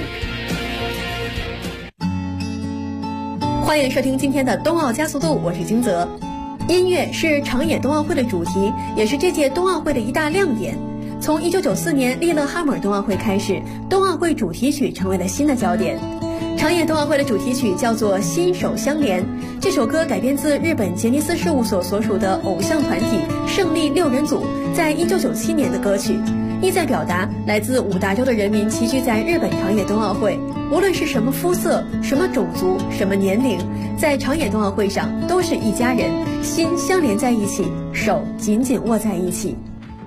欢迎收听今天的冬奥加速度，我是金泽。音乐是长野冬奥会的主题，也是这届冬奥会的一大亮点。从1994年利勒哈默尔冬奥会开始，冬奥会主题曲成为了新的焦点。长野冬奥会的主题曲叫做《心手相连》，这首歌改编自日本杰尼斯事务所所属的偶像团体胜利6人组在1997年的歌曲，意在表达来自5大洲的人民齐聚在日本长野冬奥会，无论是什么肤色、什么种族、什么年龄，在长野冬奥会上都是一家人，心相连在一起，手紧紧握在一起。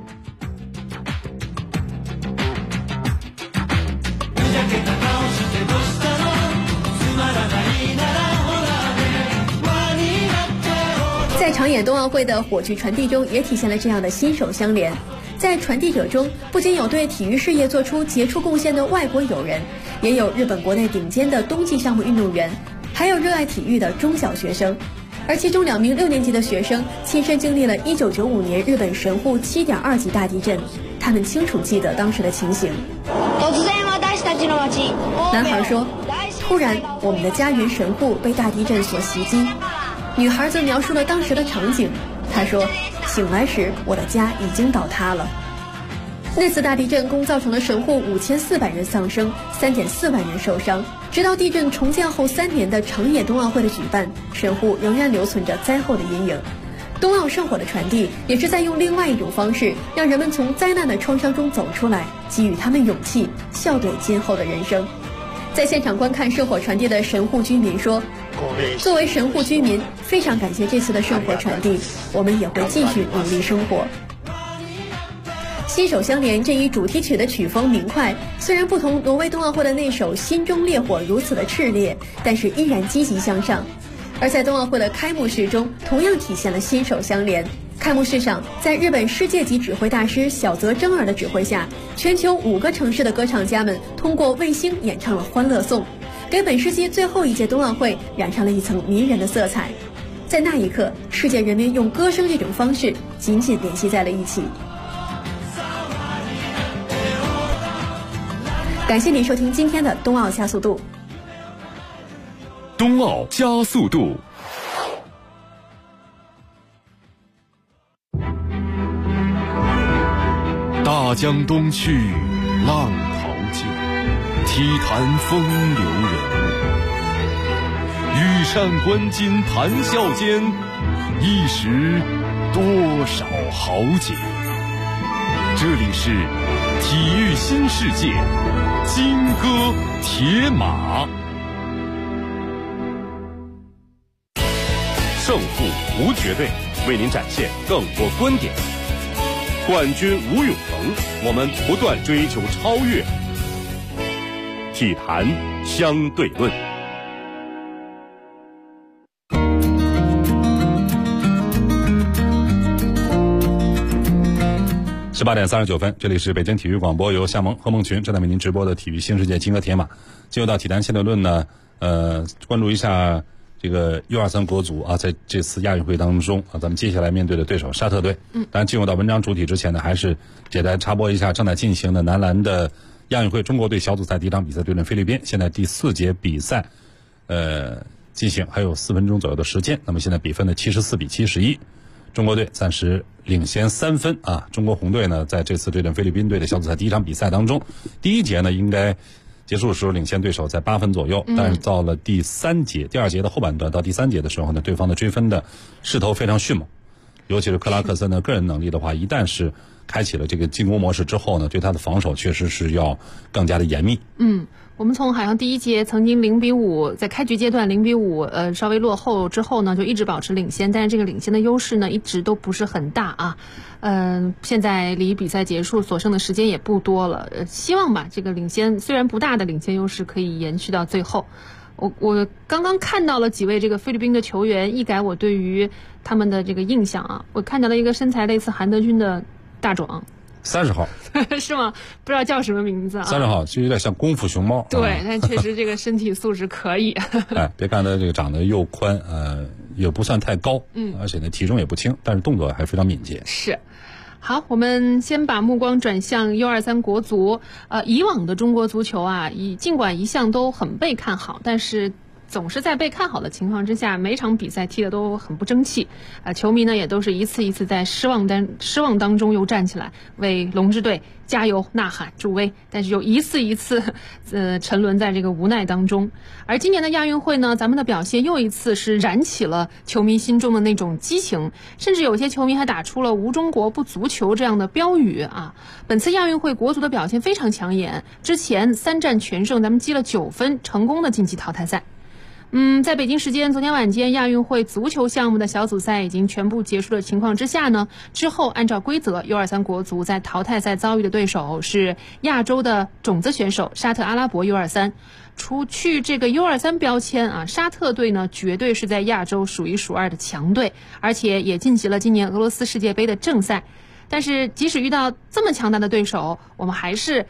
在长野冬奥会的火炬传递中，也体现了这样的心手相连。在传递者中，不仅有对体育事业做出杰出贡献的外国友人，也有日本国内顶尖的冬季项目运动员，还有热爱体育的中小学生。而其中2名6年级的学生亲身经历了1995年日本神户7.2级大地震，他们清楚记得当时的情形。男孩说，突然我们的家园神户被大地震所袭击。女孩则描述了当时的场景，她说，醒来时我的家已经倒塌了。那次大地震共造成了神户5400人丧生，3.4万人受伤。直到地震重建后3年的长野冬奥会的举办，神户仍然留存着灾后的阴影。冬奥圣火的传递也是在用另外一种方式，让人们从灾难的创伤中走出来，给予他们勇气，笑对今后的人生。在现场观看圣火传递的神户居民说，作为神户居民，非常感谢这次的圣火传递，我们也会继续努力生活。心手相连这一主题曲的曲风明快，虽然不同挪威冬奥会的那首心中烈火如此的炽烈，但是依然积极向上。而在冬奥会的开幕式中，同样体现了心手相连。开幕式上，在日本世界级指挥大师小泽征尔的指挥下，全球5个城市的歌唱家们通过卫星演唱了欢乐颂，给本世纪最后一届冬奥会染上了一层迷人的色彩。在那一刻，世界人民用歌声这种方式紧紧联系在了一起。感谢您收听今天的冬奥加速度。 冬奥加速度。大江东去，浪淘尽，体坛风流人物。羽扇纶巾谈笑间，一时多少豪杰。这里是体育新世界，金戈铁马。胜负无绝对，为您展现更多观点。冠军无永恒，我们不断追求超越。体坛相对论。 18点39分，这里是北京体育广播，由夏萌和孟群正在为您直播的体育新世界金戈铁马。进入到体坛现在论呢，关注一下这个 U23 国足啊，在这次亚运会当中啊，咱们接下来面对的对手沙特队。当然进入到文章主体之前呢，还是简单插播一下正在进行的男篮的亚运会中国队小组赛第一场比赛对阵菲律宾。现在第4节比赛，进行还有4分钟左右的时间。那么现在比分呢74比71，中国队暂时领先3分啊。中国红队呢，在这次对阵菲律宾队的小组赛第一场比赛当中，第一节呢应该结束的时候领先对手在8分左右，但是到了第2节的后半段到第3节的时候呢，对方的追分的势头非常迅猛，尤其是克拉克森的个人能力的话，一旦是开启了这个进攻模式之后呢，对他的防守确实是要更加的严密。 我们从好像第一节曾经0比5，在开局阶段0比5，稍微落后之后呢，就一直保持领先，但是这个领先的优势呢，一直都不是很大啊。现在离比赛结束所剩的时间也不多了，希望吧，这个领先虽然不大的领先优势可以延续到最后。我刚刚看到了几位这个菲律宾的球员，一改我对于他们的这个印象啊，我看到了一个身材类似韩德君的大壮。 30号是吗？不知道叫什么名字啊 ？30号就有点像功夫熊猫。 对，但确实这个身体素质可以。 别看他这个长得又宽，也不算太高，而且呢体重也不轻，但是动作还非常敏捷。 是。好，我们先把目光转向 U23 国足。以往的中国足球啊，尽管一向都很被看好，但是总是在被看好的情况之下，每场比赛踢得都很不争气。球迷呢也都是一次一次在失望当中又站起来，为龙之队加油呐喊助威，但是又一次一次沉沦在这个无奈当中。而今年的亚运会呢，咱们的表现又一次是燃起了球迷心中的那种激情，甚至有些球迷还打出了无中国不足球这样的标语啊。本次亚运会国足的表现非常抢眼，之前3战全胜，咱们积了9分，成功的晋级淘汰赛。在北京时间昨天晚间，亚运会足球项目的小组赛已经全部结束的情况之下呢，之后按照规则 U23 国足在淘汰赛遭遇的对手是亚洲的种子选手沙特阿拉伯 U23。除去这个 U23 标签啊，沙特队呢绝对是在亚洲数1数2的强队，而且也晋级了今年俄罗斯世界杯的正赛。但是即使遇到这么强大的对手，我们还是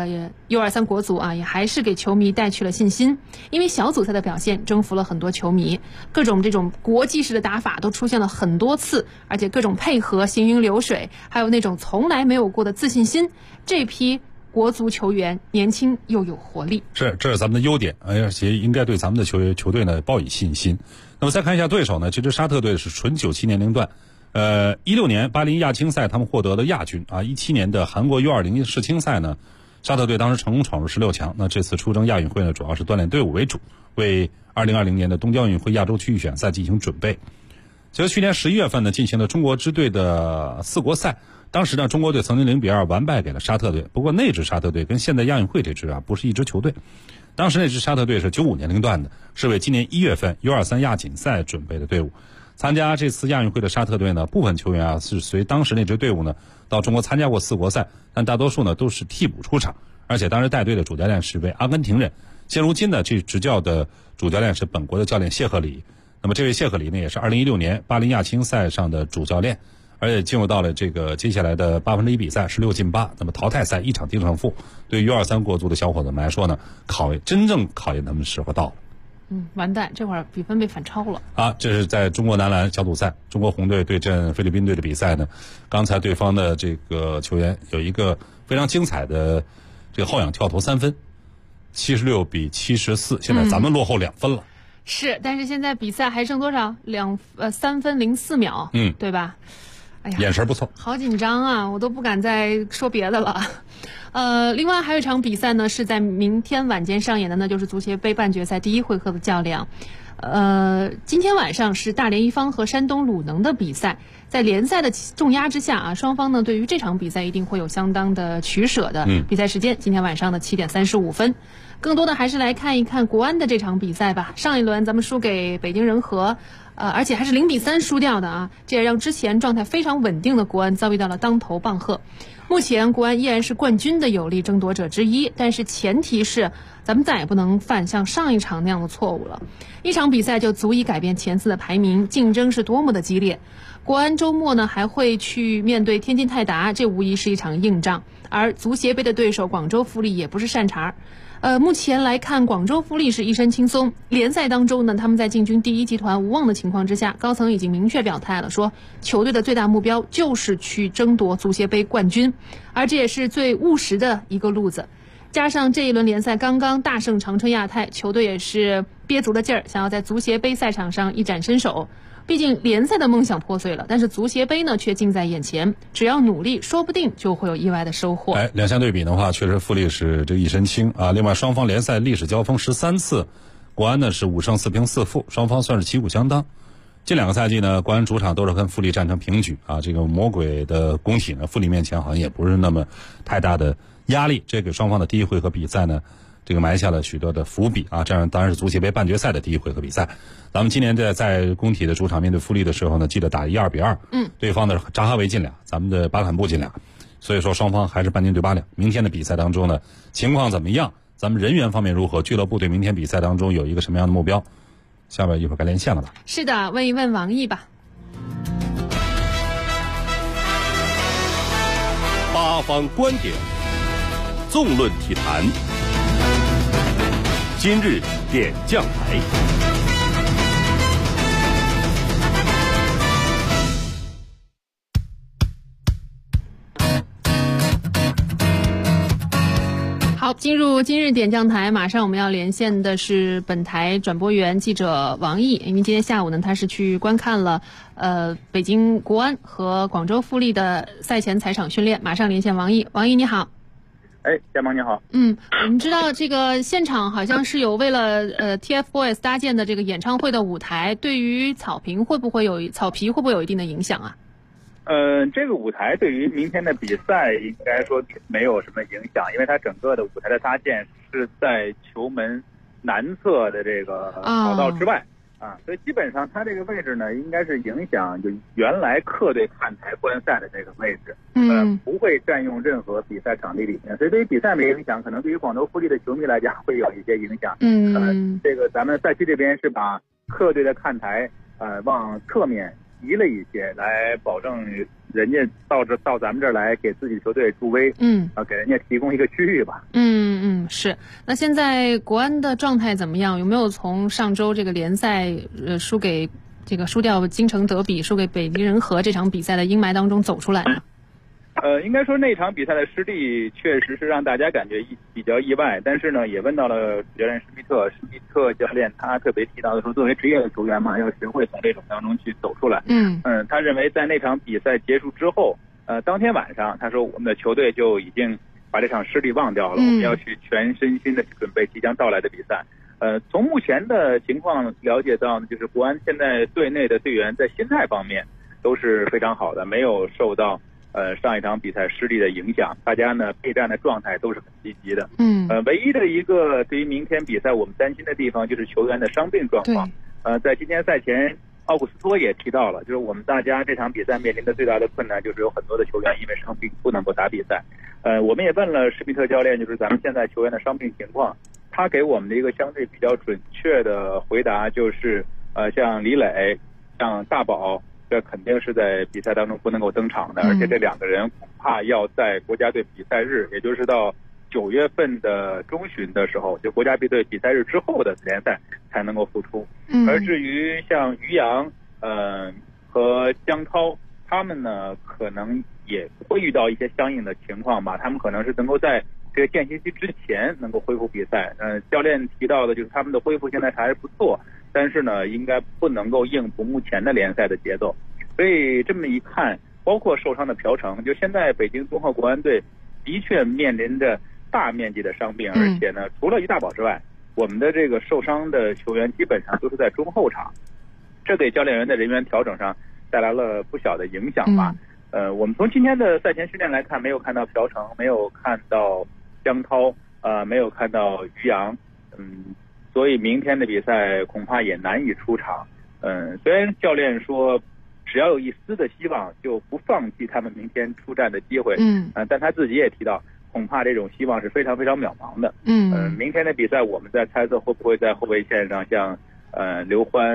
U23 国足啊，也还是给球迷带去了信心。因为小组赛的表现征服了很多球迷，各种这种国际式的打法都出现了很多次，而且各种配合行云流水，还有那种从来没有过的自信心。这批国足球员年轻又有活力， 这是咱们的优点，而且应该对咱们的球队呢抱以信心。那么再看一下对手呢，这支沙特队是纯97年龄段。16年巴林亚青赛他们获得了亚军啊，17年的韩国 U20 世青赛呢，沙特队当时成功闯入16强。那这次出征亚运会呢，主要是锻炼队伍为主，为2020年的东京奥运会亚洲区域选赛进行准备。其实去年11月份呢，进行了中国支队的4国赛，当时呢，中国队曾经0比2完败给了沙特队。不过那支沙特队跟现在亚运会这支啊，不是一支球队。当时那支沙特队是95年龄段的，是为今年1月份 U23 亚锦赛准备的队伍。参加这次亚运会的沙特队呢，部分球员啊是随当时那支队伍呢到中国参加过4国赛，但大多数呢都是替补出场，而且当时带队的主教练是位阿根廷人。现如今呢，这执教的主教练是本国的教练谢赫里。那么这位谢赫里呢，也是2016年巴林亚青赛上的主教练，而且进入到了这个接下来的1/8比赛16进8，那么淘汰赛一场定胜负。对于 U23 国足的小伙子们来说呢，真正考验他们的时候到了。 完蛋，这会儿比分被反超了啊！这是在中国男篮小组赛，中国红队对阵菲律宾队的比赛呢。刚才对方的这个球员有一个非常精彩的这个后仰跳投3分，76比74，现在咱们落后2分了。 是，但是现在比赛还剩多少？3分04秒，对吧？哎呀， 眼神不错， 好紧张啊！我都不敢再说别的了。另外还有一场比赛呢，是在明天晚间上演的，那就是足协杯半决赛第1回合的较量。今天晚上是大连一方和山东鲁能的比赛，在联赛的重压之下啊，双方呢对于这场比赛一定会有相当的取舍的。比赛时间今天晚上的7点35分。更多的还是来看一看国安的这场比赛吧。上一轮咱们输给北京人和，而且还是0比3输掉的啊，这也让之前状态非常稳定的国安遭遇到了当头棒喝。目前国安依然是冠军的有力争夺者之一，但是前提是咱们再也不能犯像上一场那样的错误了。一场比赛就足以改变前4的排名，竞争是多么的激烈。国安周末呢还会去面对天津泰达，这无疑是一场硬仗。而足协杯的对手广州富力也不是善茬。目前来看，广州富力是一身轻松。联赛当中呢，他们在进军第一集团无望的情况之下，高层已经明确表态了，说球队的最大目标就是去争夺足协杯冠军，而这也是最务实的一个路子。加上这一轮联赛刚刚大胜长春亚泰，球队也是憋足了劲儿，想要在足协杯赛场上一展身手。毕竟联赛的梦想破碎了，但是足协杯呢却近在眼前，只要努力，说不定就会有意外的收获。 两项对比的话，确实富力是这一身轻啊。另外，双方联赛历史交锋13次，国安呢是5胜4平4负，双方算是旗鼓相当。近2个赛季呢，国安主场都是跟富力战成平局啊。这个魔鬼的工体呢，富力面前好像也不是那么太大的压力，这给双方的第一回合比赛呢，这个埋下了许多的伏笔啊。这样当然是足协杯半决赛的第一回合比赛。咱们今年在工体的主场面对富力的时候呢，记得打1-2比2，对方的扎哈维进俩，咱们的巴坎布进俩，所以说双方还是半斤对8两。明天的比赛当中呢，情况怎么样？咱们人员方面如何？俱乐部对明天比赛当中有一个什么样的目标？下边一会儿该连线了吧？ 是的，问一问王毅吧。 八方观点，纵论体坛，今日点将台。 好，进入今日点将台，马上我们要连线的是本台转播员记者王毅，因为今天下午呢，他是去观看了北京国安和广州富力的赛前采场训练，马上连线王毅。王毅你好。 嘉萌你好。 我们知道这个现场好像是有为了TFBOYS 搭建的这个演唱会的舞台，对于草皮会不会有一定的影响啊？ 这个舞台对于明天的比赛应该说没有什么影响，因为它整个的舞台的搭建是在球门南侧的这个跑道之外所以基本上它这个位置呢，应该是影响就原来客队看台观赛的这个位置，不会占用任何比赛场地里面，所以对于比赛没影响，可能对于广州富力的球迷来讲会有一些影响。这个咱们赛区这边是把客队的看台往侧面移了一些，来保证人家到咱们这儿来给自己球队助威，给人家提供一个区域吧。 是。那现在国安的状态怎么样？有没有从上周这个联赛输掉京城德比、输给北京人和这场比赛的阴霾当中走出来呢？ 应该说那场比赛的失利确实是让大家感觉比较意外，但是呢，也问到了教练施密特教练，他特别提到的说，作为职业的球员嘛，要学会从这种当中去走出来。他认为在那场比赛结束之后，当天晚上他说我们的球队就已经把这场失利忘掉了，我们要去全身心的去准备即将到来的比赛。从目前的情况了解到呢，就是国安现在队内的队员在心态方面都是非常好的，没有受到上一场比赛失利的影响，大家呢备战的状态都是很积极的。唯一的一个对于明天比赛我们担心的地方就是球员的伤病状况。在今天赛前，奥古斯托也提到了，就是我们大家这场比赛面临的最大的困难就是有很多的球员因为伤病不能够打比赛。我们也问了施密特教练，就是咱们现在球员的伤病情况，他给我们的一个相对比较准确的回答就是，像李磊、像大宝。这肯定是在比赛当中不能够登场的，而且这2个人恐怕要在国家队比赛日，也就是到9月份的中旬的时候，就国家队比赛日之后的联赛才能够复出。而至于像于洋和江涛，他们呢可能也会遇到一些相应的情况吧，他们可能是能够在这个间歇期之前能够恢复比赛。教练提到的就是他们的恢复现在还是不错，但是呢应该不能够应付目前的联赛的节奏。所以这么一看，包括受伤的朴成，就现在北京综合国安队的确面临着大面积的伤病，而且呢除了于大宝之外，我们的这个受伤的球员基本上都是在中后场，这给教练员的人员调整上带来了不小的影响吧。我们从今天的赛前训练来看，没有看到朴成，没有看到江涛，没有看到于洋，所以明天的比赛恐怕也难以出场。虽然教练说只要有一丝的希望就不放弃他们明天出战的机会，但他自己也提到恐怕这种希望是非常非常渺茫的。明天的比赛我们在猜测会不会在后卫线上像刘欢、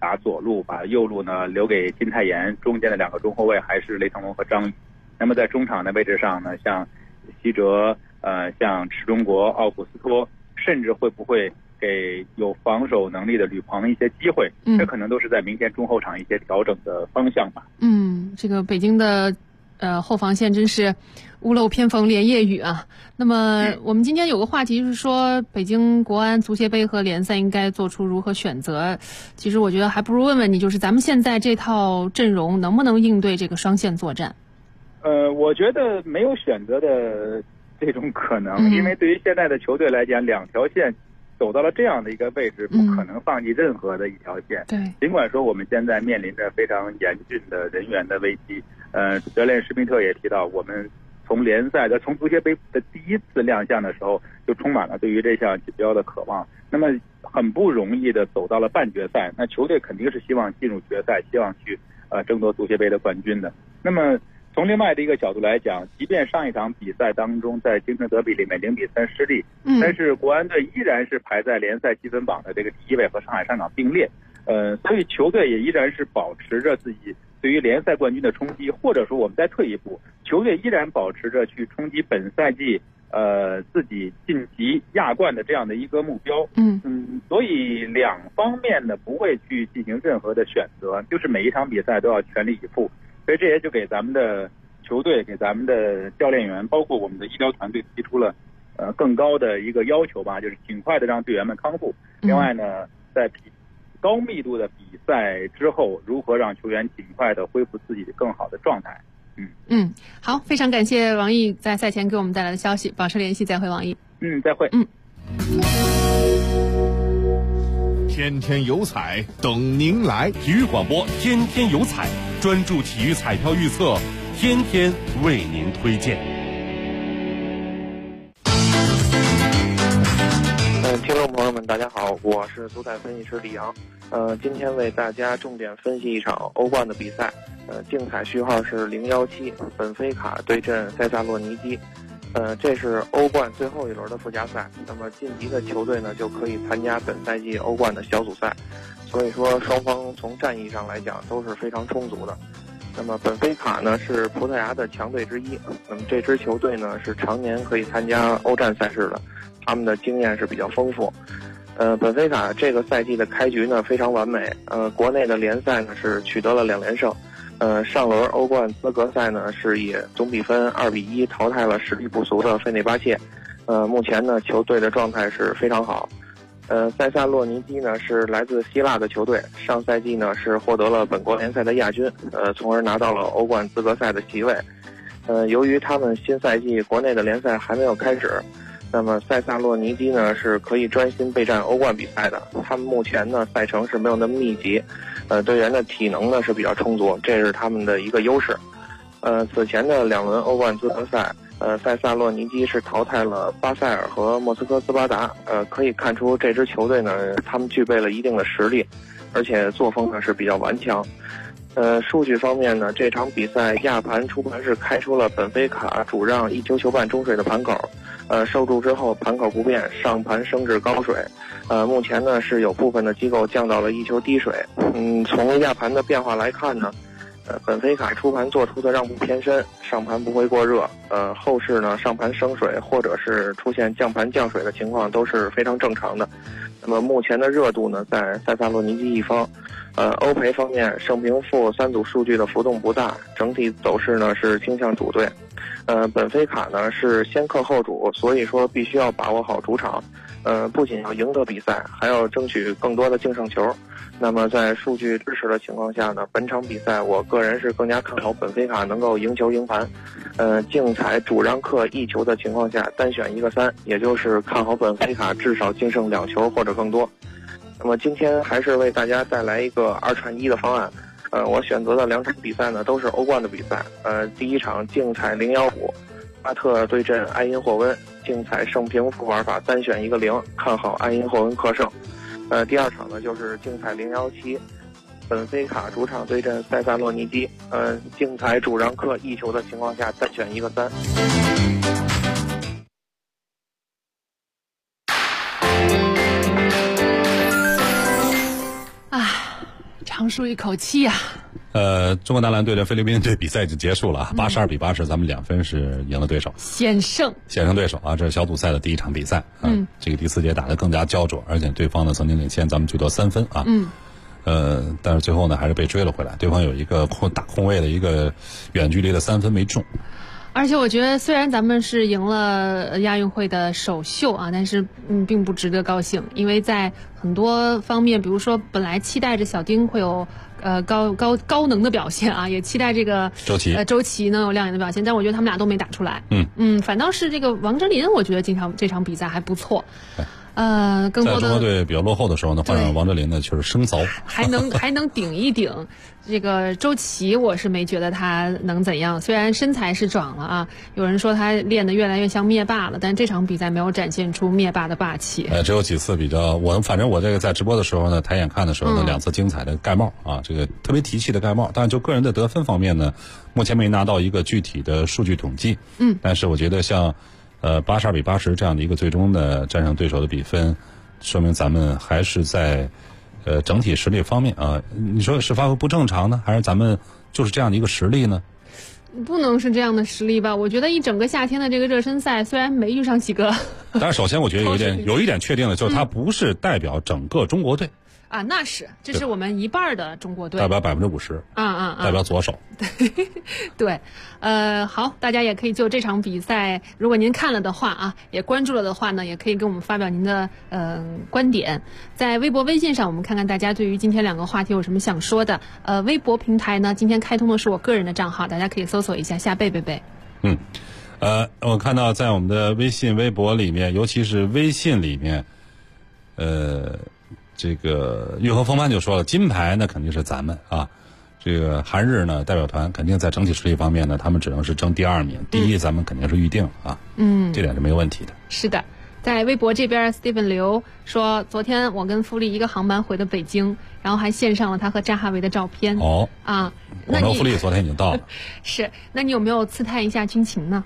打左路，把右路呢留给金泰妍，中间的2个中后卫还是雷腾龙和张宇。那么在中场的位置上呢，像西哲、像池中国、奥古斯托，甚至会不会给有防守能力的吕鹏一些机会，这可能都是在明天中后场一些调整的方向吧。 这个北京的后防线真是屋漏偏逢连夜雨啊。那么我们今天有个话题就是说，北京国安足协杯和联赛应该做出如何选择。其实我觉得还不如问问你，就是咱们现在这套阵容能不能应对这个双线作战？ 我觉得没有选择的这种可能，因为对于现在的球队来讲，2条线走到了这样的一个位置，不可能放弃任何的一条线。 对， 尽管说我们现在面临着非常严峻的人员的危机，教练施密特也提到，我们从足协杯的第一次亮相的时候，就充满了对于这项锦标的渴望。那么很不容易的走到了半决赛，那球队肯定是希望进入决赛，希望去争夺足协杯的冠军的。那么从另外的一个角度来讲，即便上一场比赛当中在京城德比里面0-3失利，但是国安队依然是排在联赛积分榜的这个第1位，和上海上港并列。所以球队也依然是保持着自己对于联赛冠军的冲击，或者说我们再退一步，球队依然保持着去冲击本赛季自己晋级亚冠的这样的一个目标。所以2方面呢不会去进行任何的选择，就是每一场比赛都要全力以赴。所以这也就给咱们的球队、给咱们的教练员，包括我们的医疗团队提出了更高的一个要求吧，就是尽快的让队员们康复。另外呢，在高密度的比赛之后，如何让球员尽快的恢复自己更好的状态。 好，非常感谢王毅在赛前给我们带来的消息，保持联系，再会王毅。 再会。 天天有彩等您来， 体育广播天天有彩，专注体育彩票预测，天天为您推荐。 听众朋友们大家好，我是足彩分析师李阳。今天为大家重点分析一场欧冠的比赛，竞彩序号是017，本菲卡对阵塞萨洛尼基。这是欧冠最后一轮的附加赛，那么晋级的球队呢就可以参加本赛季欧冠的小组赛，所以说双方从战役上来讲都是非常充足的。那么本菲卡呢是葡萄牙的强队之一，那么这支球队呢是常年可以参加欧战赛事的，他们的经验是比较丰富。本菲卡这个赛季的开局呢非常完美，国内的联赛呢是取得了2连胜。上轮欧冠资格赛呢是以总比分2-1淘汰了实力不俗的费内巴切。目前呢球队的状态是非常好。塞萨洛尼基呢是来自希腊的球队，上赛季呢是获得了本国联赛的亚军，从而拿到了欧冠资格赛的席位。由于他们新赛季国内的联赛还没有开始，那么塞萨洛尼基呢是可以专心备战欧冠比赛的。他们目前呢赛程是没有那么密集，队员的体能呢是比较充足，这是他们的一个优势。此前的2轮欧冠资格赛，塞萨洛尼基是淘汰了巴塞尔和莫斯科斯巴达。可以看出这支球队呢，他们具备了一定的实力，而且作风呢是比较顽强。数据方面呢，这场比赛亚盘出盘是开出了本菲卡主让1球球半中水的盘口，受注之后盘口不变，上盘升至高水。目前呢是有部分的机构降到了1球低水。从亚盘的变化来看呢，本菲卡出盘做出的让步偏深，上盘不会过热。后市呢上盘升水或者是出现降盘降水的情况都是非常正常的。那么目前的热度呢在塞萨洛尼基一方。欧赔方面，胜平负3组数据的浮动不大，整体走势呢是倾向主队。本菲卡呢是先客后主，所以说必须要把握好主场。不仅要赢得比赛，还要争取更多的净胜球。那么在数据支持的情况下呢，本场比赛我个人是更加看好本菲卡能够赢球赢盘。竞彩主让客1球的情况下，单选1个3，也就是看好本菲卡至少净胜2球或者更多。那么今天还是为大家带来一个2串1的方案。我选择的2场比赛呢都是欧冠的比赛。第一场竞彩015，巴特对阵埃因霍温，竞彩胜平负玩法单选1个0，看好埃因霍温客胜。第二场呢就是竞彩017，本菲卡主场对阵塞萨洛尼基，竞彩主让客1球的情况下单选1个3。 长舒一口气啊。 中国男篮对阵菲律宾队比赛已经结束了，82-80，咱们2分是赢了对手， 险胜对手啊！这是小组赛的第一场比赛这个第4节打得更加焦灼，而且对方呢曾经领先咱们最多3分啊。但是最后呢还是被追了回来，对方有一个打空位的一个远距离的3分没中。 而且我觉得，虽然咱们是赢了亚运会的首秀啊，但是并不值得高兴，因为在很多方面，比如说本来期待着小丁会有高能的表现啊，也期待这个周琦能有亮眼的表现，但我觉得他们俩都没打出来。反倒是这个王哲林，我觉得这场比赛还不错。更多的在中国队比较落后的时候呢，换上王哲林呢，就是生凿， 还能顶一顶。这个周琦，我是没觉得他能怎样，虽然身材是壮了啊，有人说他练得越来越像灭霸了，但这场比赛没有展现出灭霸的霸气。 只有几次比较，反正我这个在直播的时候呢，抬眼看的时候呢，2次精彩的盖帽啊，这个特别提气的盖帽。但是就个人的得分方面呢，目前没拿到一个具体的数据统计。但是我觉得像82-80这样的一个最终的战胜对手的比分，说明咱们还是在整体实力方面啊，你说是发挥不正常呢，还是咱们就是这样的一个实力呢？ 不能是这样的实力吧？我觉得一整个夏天的这个热身赛，虽然没遇上几个， 但是首先我觉得有一点确定的就是，它不是代表整个中国队。 啊，那是，这是我们一半的中国队， 代表50%，代表左手。 对，好，大家也可以就这场比赛，如果您看了的话啊，也关注了的话呢，也可以跟我们发表您的观点，在微博、微信上，我们看看大家对于今天2个话题有什么想说的。微博平台呢，今天开通的是我个人的账号，大家可以搜索一下夏贝贝贝。 我看到在我们的微信、微博里面，尤其是微信里面，这个玉河风帆就说了，金牌那肯定是咱们啊，这个韩日呢代表团肯定在整体实力方面呢，他们只能是争第2名，第1咱们肯定是预定啊，这点是没有问题的。 是的，在微博这边 Steven 刘说，昨天我跟富力一个航班回的北京，然后还献上了他和扎哈维的照片。 我们富力昨天已经到了。 是，那你有没有刺探一下军情呢？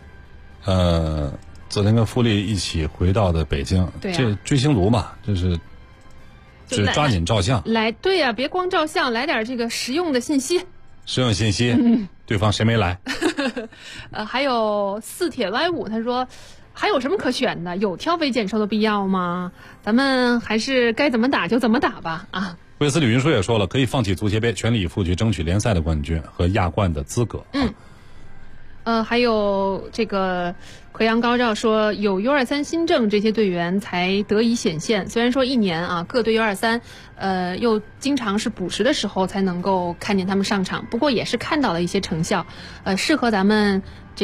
昨天跟富力一起回到的北京，这追星族嘛，就是抓紧照相。 对呀，别光照相，来点这个实用的信息。对方谁没来？ 还有四铁 Y5，他说还有什么可选的？有挑肥拣瘦的必要吗？咱们还是该怎么打就怎么打吧啊！ 威斯吕云舒也说了，可以放弃足协杯，全力以赴去争取联赛的冠军和亚冠的资格。 还有这个奎阳高照说，有 U23 新政，这些队员才得以显现。虽然说1年啊，各队 U23 又经常是补时的时候才能够看见他们上场，不过也是看到了一些成效，适合咱们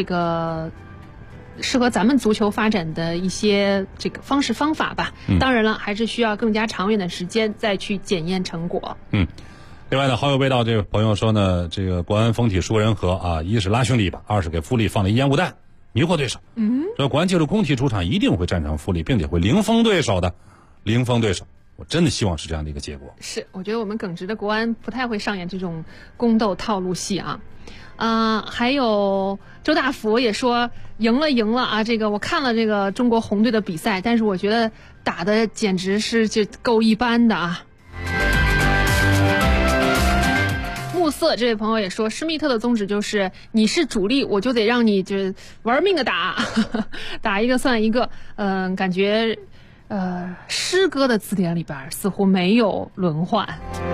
足球发展的一些这个方式方法吧。当然了，还是需要更加长远的时间再去检验成果。 另外呢，好友味道这个朋友说呢，这个国安封体输人和啊，一是拉兄弟吧，二是给富力放了一烟雾弹，迷惑对手。说国安借助工体主场一定会战胜富力，并且会零封对手的，我真的希望是这样的一个结果。 是，我觉得我们耿直的国安不太会上演这种宫斗套路戏啊。还有周大福也说赢了啊！这个我看了这个中国红队的比赛，但是我觉得打的简直是就够一般的啊。暮色这位朋友也说，施密特的宗旨就是你是主力，我就得让你就玩命的打，打一个算一个。感觉诗歌的字典里边似乎没有轮换。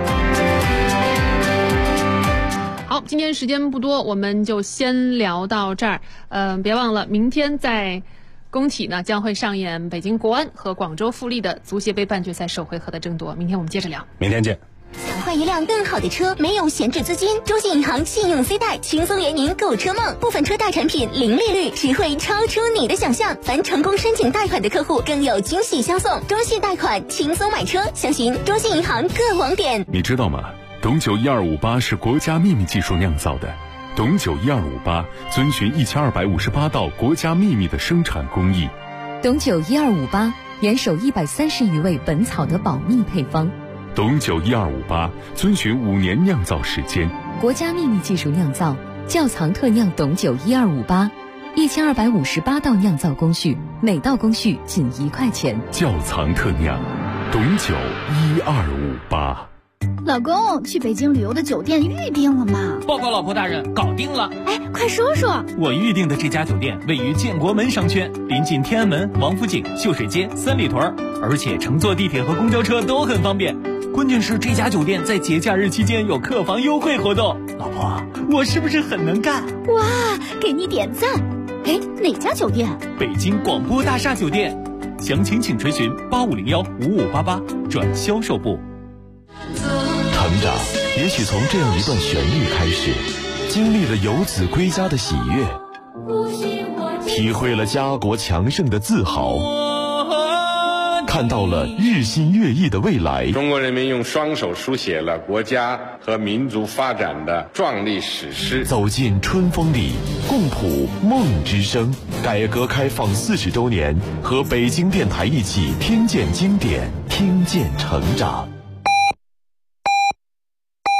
好，今天时间不多，我们就先聊到这儿。别忘了，明天在工体呢将会上演北京国安和广州富力的足协杯半决赛首回合的争夺。明天我们接着聊。 明天见。 想换一辆更好的车，没有闲置资金，中信银行信用 C 贷轻松圆您购车梦，部分车贷产品零利率，只会超出你的想象。凡成功申请贷款的客户更有惊喜相送，中信贷款轻松买车，详询中信银行各网点。 你知道吗？董酒1258是国家秘密技术酿造的，董酒1258遵循1258道国家秘密的生产工艺。 董酒1258严守130余味本草的保密配方。 董酒1258遵循5年酿造时间， 国家秘密技术酿造，窖藏特酿董酒1258，1258道酿造工序，每道工序仅1块钱。 窖藏特酿，董酒1258。 老公，去北京旅游的酒店预定了吗？ 报告老婆大人，搞定了。 哎，快说说。 我预定的这家酒店位于建国门商圈，临近天安门、王府井、秀水街、三里屯，而且乘坐地铁和公交车都很方便。关键是这家酒店在节假日期间有客房优惠活动。老婆，我是不是很能干？ 哇，给你点赞。哎，哪家酒店？ 北京广播大厦酒店。详情请垂询8501-5588转销售部。 成长也许从这样一段旋律开始，经历了游子归家的喜悦，体会了家国强盛的自豪，看到了日新月异的未来。 中国人民用双手书写了国家和民族发展的壮丽史诗。 走进春风里，共谱梦之声。改革开放40周年，和北京电台一起听见经典，听见成长。